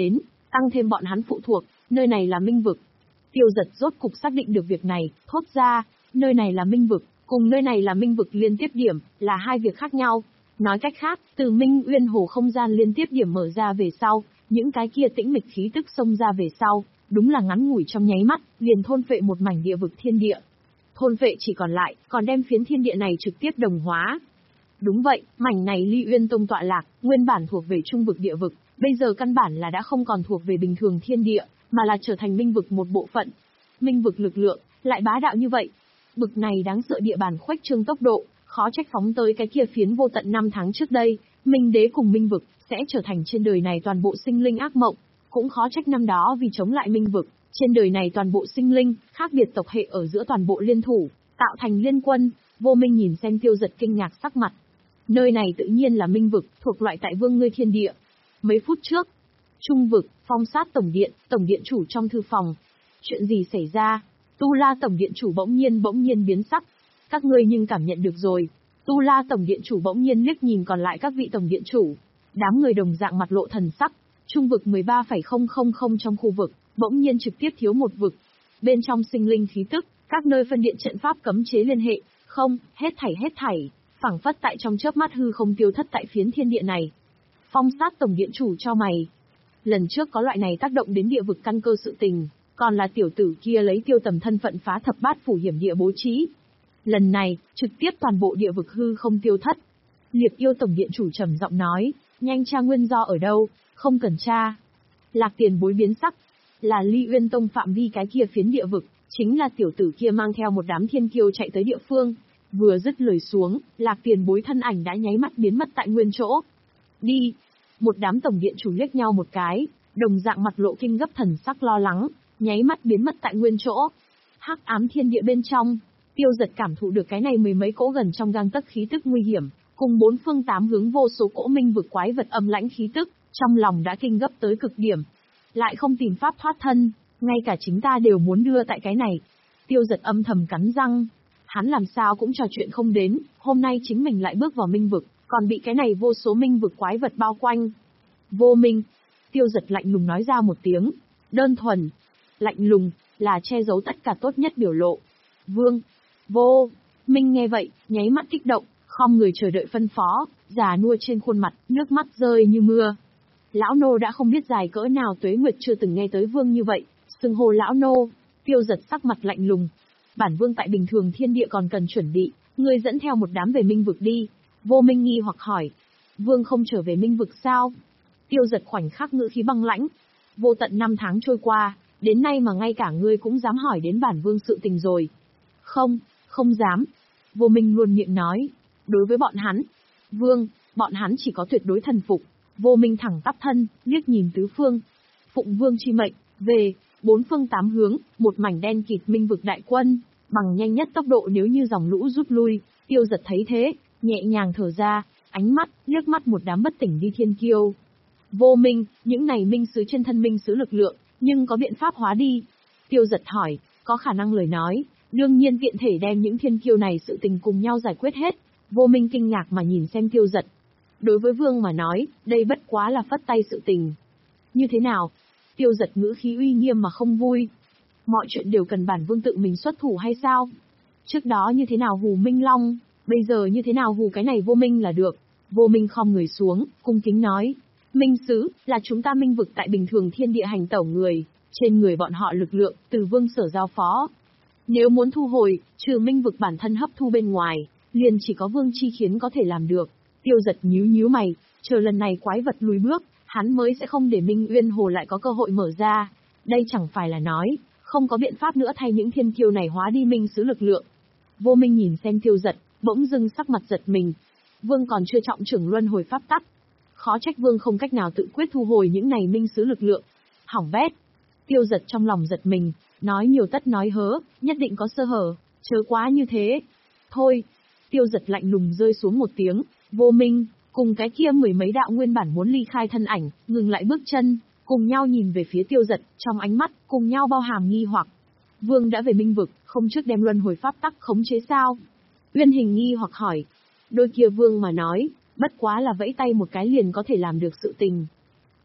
tăng thêm bọn hắn phụ thuộc, nơi này là minh vực. Tiêu Giật rốt cục xác định được việc này, thốt ra, nơi này là minh vực, cùng nơi này là minh vực liên tiếp điểm, là hai việc khác nhau. Nói cách khác, từ Minh Uyên Hồ không gian liên tiếp điểm mở ra về sau, những cái kia tĩnh mịch khí tức xông ra về sau, đúng là ngắn ngủi trong nháy mắt, liền thôn phệ một mảnh địa vực thiên địa. Thôn phệ chỉ còn lại, còn đem phiến thiên địa này trực tiếp đồng hóa. Đúng vậy, mảnh này Ly Uyên Tông tọa lạc, nguyên bản thuộc về trung vực địa vực, bây giờ căn bản là đã không còn thuộc về bình thường thiên địa, mà là trở thành minh vực một bộ phận. Minh vực lực lượng, lại bá đạo như vậy. Bực này đáng sợ địa bàn khuếch trương tốc độ, khó trách phóng tới cái kia phiến vô tận năm tháng trước đây, Minh Đế cùng Minh vực sẽ trở thành trên đời này toàn bộ sinh linh ác mộng, cũng khó trách năm đó vì chống lại Minh vực, trên đời này toàn bộ sinh linh, khác biệt tộc hệ ở giữa toàn bộ liên thủ, tạo thành liên quân. Vô Minh nhìn xem Tiêu Giật kinh ngạc sắc mặt. Nơi này tự nhiên là Minh vực, thuộc loại tại Vương Ngươi Thiên Địa. Mấy phút trước, Trung vực, Phong Sát tổng điện, tổng điện chủ trong thư phòng. Chuyện gì xảy ra? Tu La tổng điện chủ bỗng nhiên bỗng nhiên biến sắc. Các ngươi nhưng cảm nhận được rồi. Tu La tổng điện chủ bỗng nhiên liếc nhìn còn lại các vị tổng điện chủ. Đám người đồng dạng mặt lộ thần sắc. Trung vực mười ba phẩy không không không trong khu vực, bỗng nhiên trực tiếp thiếu một vực. Bên trong sinh linh khí tức, các nơi phân điện trận pháp cấm chế liên hệ, không, hết thảy hết thảy, phảng phất tại trong chớp mắt hư không tiêu thất tại phiến thiên địa này. Phong Sát tổng điện chủ cho mày. Lần trước có loại này tác động đến địa vực căn cơ sự tình, còn là tiểu tử kia lấy Tiêu Tầm thân phận phá thập bát phủ hiểm địa bố trí. Lần này, trực tiếp toàn bộ địa vực hư không tiêu thất. Liệp Yêu tổng điện chủ trầm giọng nói, nhanh tra nguyên do ở đâu, không cần tra. Lạc Tiền Bối biến sắc, là Ly Uyên Tông phạm vi cái kia phiến địa vực, chính là tiểu tử kia mang theo một đám thiên kiêu chạy tới địa phương. Vừa dứt lời xuống, Lạc Tiền Bối thân ảnh đã nháy mắt biến mất tại nguyên chỗ. Đi! Một đám tổng điện chủ liếc nhau một cái, đồng dạng mặt lộ kinh gấp thần sắc lo lắng, nháy mắt biến mất tại nguyên chỗ. Hắc ám thiên địa bên trong, Tiêu Giật cảm thụ được cái này mười mấy cỗ gần trong gang tấc khí tức nguy hiểm, cùng bốn phương tám hướng vô số cỗ minh vực quái vật âm lãnh khí tức, trong lòng đã kinh gấp tới cực điểm. Lại không tìm pháp thoát thân, ngay cả chính ta đều muốn đưa tại cái này. Tiêu Giật âm thầm cắn răng. Hắn làm sao cũng trò chuyện không đến, hôm nay chính mình lại bước vào minh vực, còn bị cái này vô số minh vực quái vật bao quanh. Vô Minh. Tiêu Giật lạnh lùng nói ra một tiếng. Đơn thuần. Lạnh lùng, là che giấu tất cả tốt nhất biểu lộ. Vương. Vô. Minh nghe vậy, nháy mắt kích động, khom người chờ đợi phân phó, già nua trên khuôn mặt, nước mắt rơi như mưa. Lão nô đã không biết dài cỡ nào tuế nguyệt chưa từng nghe tới vương như vậy, xưng hô lão nô. Tiêu Giật sắc mặt lạnh lùng. Bản vương tại bình thường thiên địa còn cần chuẩn bị, ngươi dẫn theo một đám về minh vực đi. Vô Minh nghi hoặc hỏi. Vương không trở về minh vực sao? Tiêu Giật khoảnh khắc ngữ khí băng lãnh. Vô tận năm tháng trôi qua, đến nay mà ngay cả ngươi cũng dám hỏi đến bản vương sự tình rồi. Không, không dám. Vô Minh luôn miệng nói. Đối với bọn hắn, vương, bọn hắn chỉ có tuyệt đối thần phục. Vô Minh thẳng tắp thân, liếc nhìn tứ phương. Phụng vương chi mệnh, về, bốn phương tám hướng, một mảnh đen kịt minh vực đại quân, bằng nhanh nhất tốc độ nếu như dòng lũ rút lui. Tiêu Giật thấy thế, nhẹ nhàng thở ra, ánh mắt, liếc mắt một đám bất tỉnh đi thiên kiêu. Vô Minh, những này minh sứ trên thân minh sứ lực lượng, nhưng có biện pháp hóa đi. Tiêu Giật hỏi, có khả năng lời nói, đương nhiên tiện thể đem những thiên kiêu này sự tình cùng nhau giải quyết hết. Vô Minh kinh ngạc mà nhìn xem Tiêu Giật. Đối với vương mà nói, đây bất quá là phất tay sự tình. Như thế nào? Tiêu Giật ngữ khí uy nghiêm mà không vui. Mọi chuyện đều cần bản vương tự mình xuất thủ hay sao? Trước đó như thế nào hù Minh Long, bây giờ như thế nào hù cái này Vô Minh là được. Vô Minh khom người xuống, cung kính nói. Minh sứ, là chúng ta minh vực tại bình thường thiên địa hành tẩu người, trên người bọn họ lực lượng, từ vương sở giao phó. Nếu muốn thu hồi, trừ minh vực bản thân hấp thu bên ngoài, liền chỉ có vương chi khiến có thể làm được. Tiêu Giật nhíu nhíu mày, chờ lần này quái vật lùi bước, hắn mới sẽ không để Minh Uyên Hồ lại có cơ hội mở ra. Đây chẳng phải là nói, không có biện pháp nữa thay những thiên kiêu này hóa đi minh sứ lực lượng. Vô Minh nhìn xem Tiêu Giật, bỗng dưng sắc mặt giật mình. Vương còn chưa trọng trưởng luân hồi pháp tắc. Khó trách vương không cách nào tự quyết thu hồi những này minh sứ lực lượng. Hỏng bét. Tiêu Giật trong lòng giật mình, nói nhiều tất nói hớ, nhất định có sơ hở, chớ quá như thế. Thôi. Tiêu Giật lạnh lùng rơi xuống một tiếng. Vô Minh, cùng cái kia mười mấy đạo nguyên bản muốn ly khai thân ảnh, ngừng lại bước chân, cùng nhau nhìn về phía Tiêu Giật, trong ánh mắt, cùng nhau bao hàm nghi hoặc. Vương đã về minh vực, không trước đem luân hồi pháp tắc khống chế sao? Uyên Hình nghi hoặc hỏi. Đôi kia vương mà nói, bất quá là vẫy tay một cái liền có thể làm được sự tình.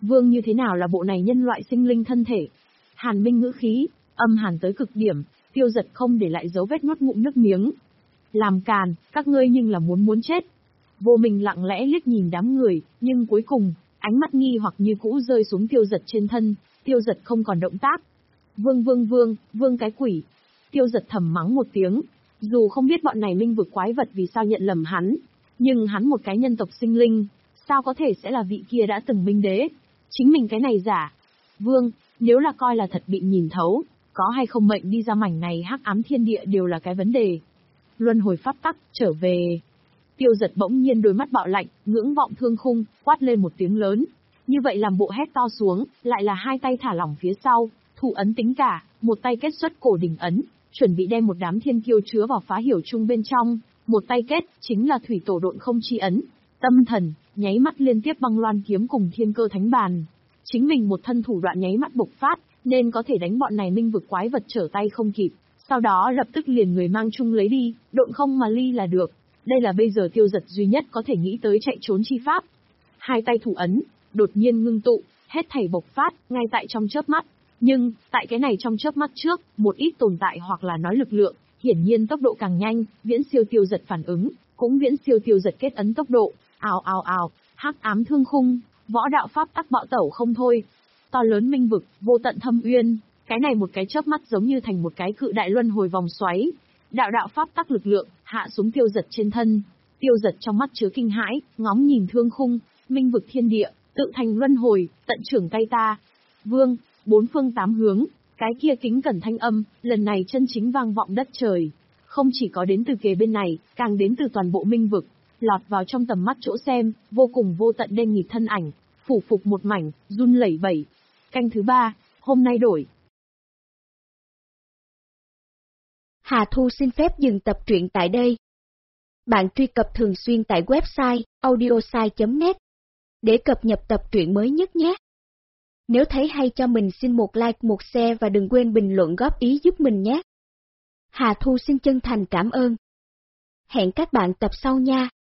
Vương như thế nào là bộ này nhân loại sinh linh thân thể? Hàn Minh ngữ khí, âm hàn tới cực điểm, Tiêu Giật không để lại dấu vết nuốt ngụm nước miếng. Làm càn, các ngươi nhưng là muốn muốn chết. Vô Minh lặng lẽ liếc nhìn đám người, nhưng cuối cùng, ánh mắt nghi hoặc như cũ rơi xuống Tiêu Giật trên thân, Tiêu Giật không còn động tác. Vương vương vương, vương cái quỷ. Tiêu Giật thầm mắng một tiếng, dù không biết bọn này minh vực quái vật vì sao nhận lầm hắn, nhưng hắn một cái nhân tộc sinh linh, sao có thể sẽ là vị kia đã từng minh đế? Chính mình cái này giả. Vương, nếu là coi là thật bị nhìn thấu, có hay không mệnh đi ra mảnh này hắc ám thiên địa đều là cái vấn đề. Luân hồi pháp tắc, trở về. Tiêu Giật bỗng nhiên đôi mắt bạo lạnh, ngưỡng vọng thương khung, quát lên một tiếng lớn. Như vậy làm bộ hét to xuống, lại là hai tay thả lỏng phía sau, thủ ấn tính cả, một tay kết xuất cổ đỉnh ấn, chuẩn bị đem một đám thiên kiêu chứa vào phá hiểu chung bên trong, một tay kết, chính là thủy tổ độn không chi ấn. Tâm thần, nháy mắt liên tiếp băng loan kiếm cùng thiên cơ thánh bàn. Chính mình một thân thủ đoạn nháy mắt bộc phát, nên có thể đánh bọn này minh vực quái vật trở tay không kịp. Sau đó lập tức liền người mang chung lấy đi, độn không mà ly là được. Đây là bây giờ Tiêu Giật duy nhất có thể nghĩ tới chạy trốn chi pháp. Hai tay thủ ấn, đột nhiên ngưng tụ, hết thảy bộc phát, ngay tại trong chớp mắt. Nhưng, tại cái này trong chớp mắt trước, một ít tồn tại hoặc là nói lực lượng, hiển nhiên tốc độ càng nhanh, viễn siêu Tiêu Giật phản ứng, cũng viễn siêu Tiêu Giật kết ấn tốc độ. Ào ào ào, hắc ám thương khung, võ đạo pháp tắc bạo tẩu không thôi. To lớn minh vực, vô tận thâm uyên, cái này một cái chớp mắt giống như thành một cái cự đại luân hồi vòng xoáy. Đạo đạo pháp tắc lực lượng, hạ xuống Tiêu Giật trên thân. Tiêu Giật trong mắt chứa kinh hãi, ngóng nhìn thương khung, minh vực thiên địa, tự thành luân hồi, tận trưởng tay ta. Vương, bốn phương tám hướng, cái kia kính cẩn thanh âm, lần này chân chính vang vọng đất trời. Không chỉ có đến từ kề bên này, càng đến từ toàn bộ minh vực, lọt vào trong tầm mắt chỗ xem, vô cùng vô tận đen nghịt thân ảnh, phủ phục một mảnh, run lẩy bẩy. Canh thứ ba, hôm nay đổi. Hà Thu xin phép dừng tập truyện tại đây. Bạn truy cập thường xuyên tại website audiosai chấm net để cập nhật tập truyện mới nhất nhé. Nếu thấy hay cho mình xin một like, một share và đừng quên bình luận góp ý giúp mình nhé. Hà Thu xin chân thành cảm ơn. Hẹn các bạn tập sau nha.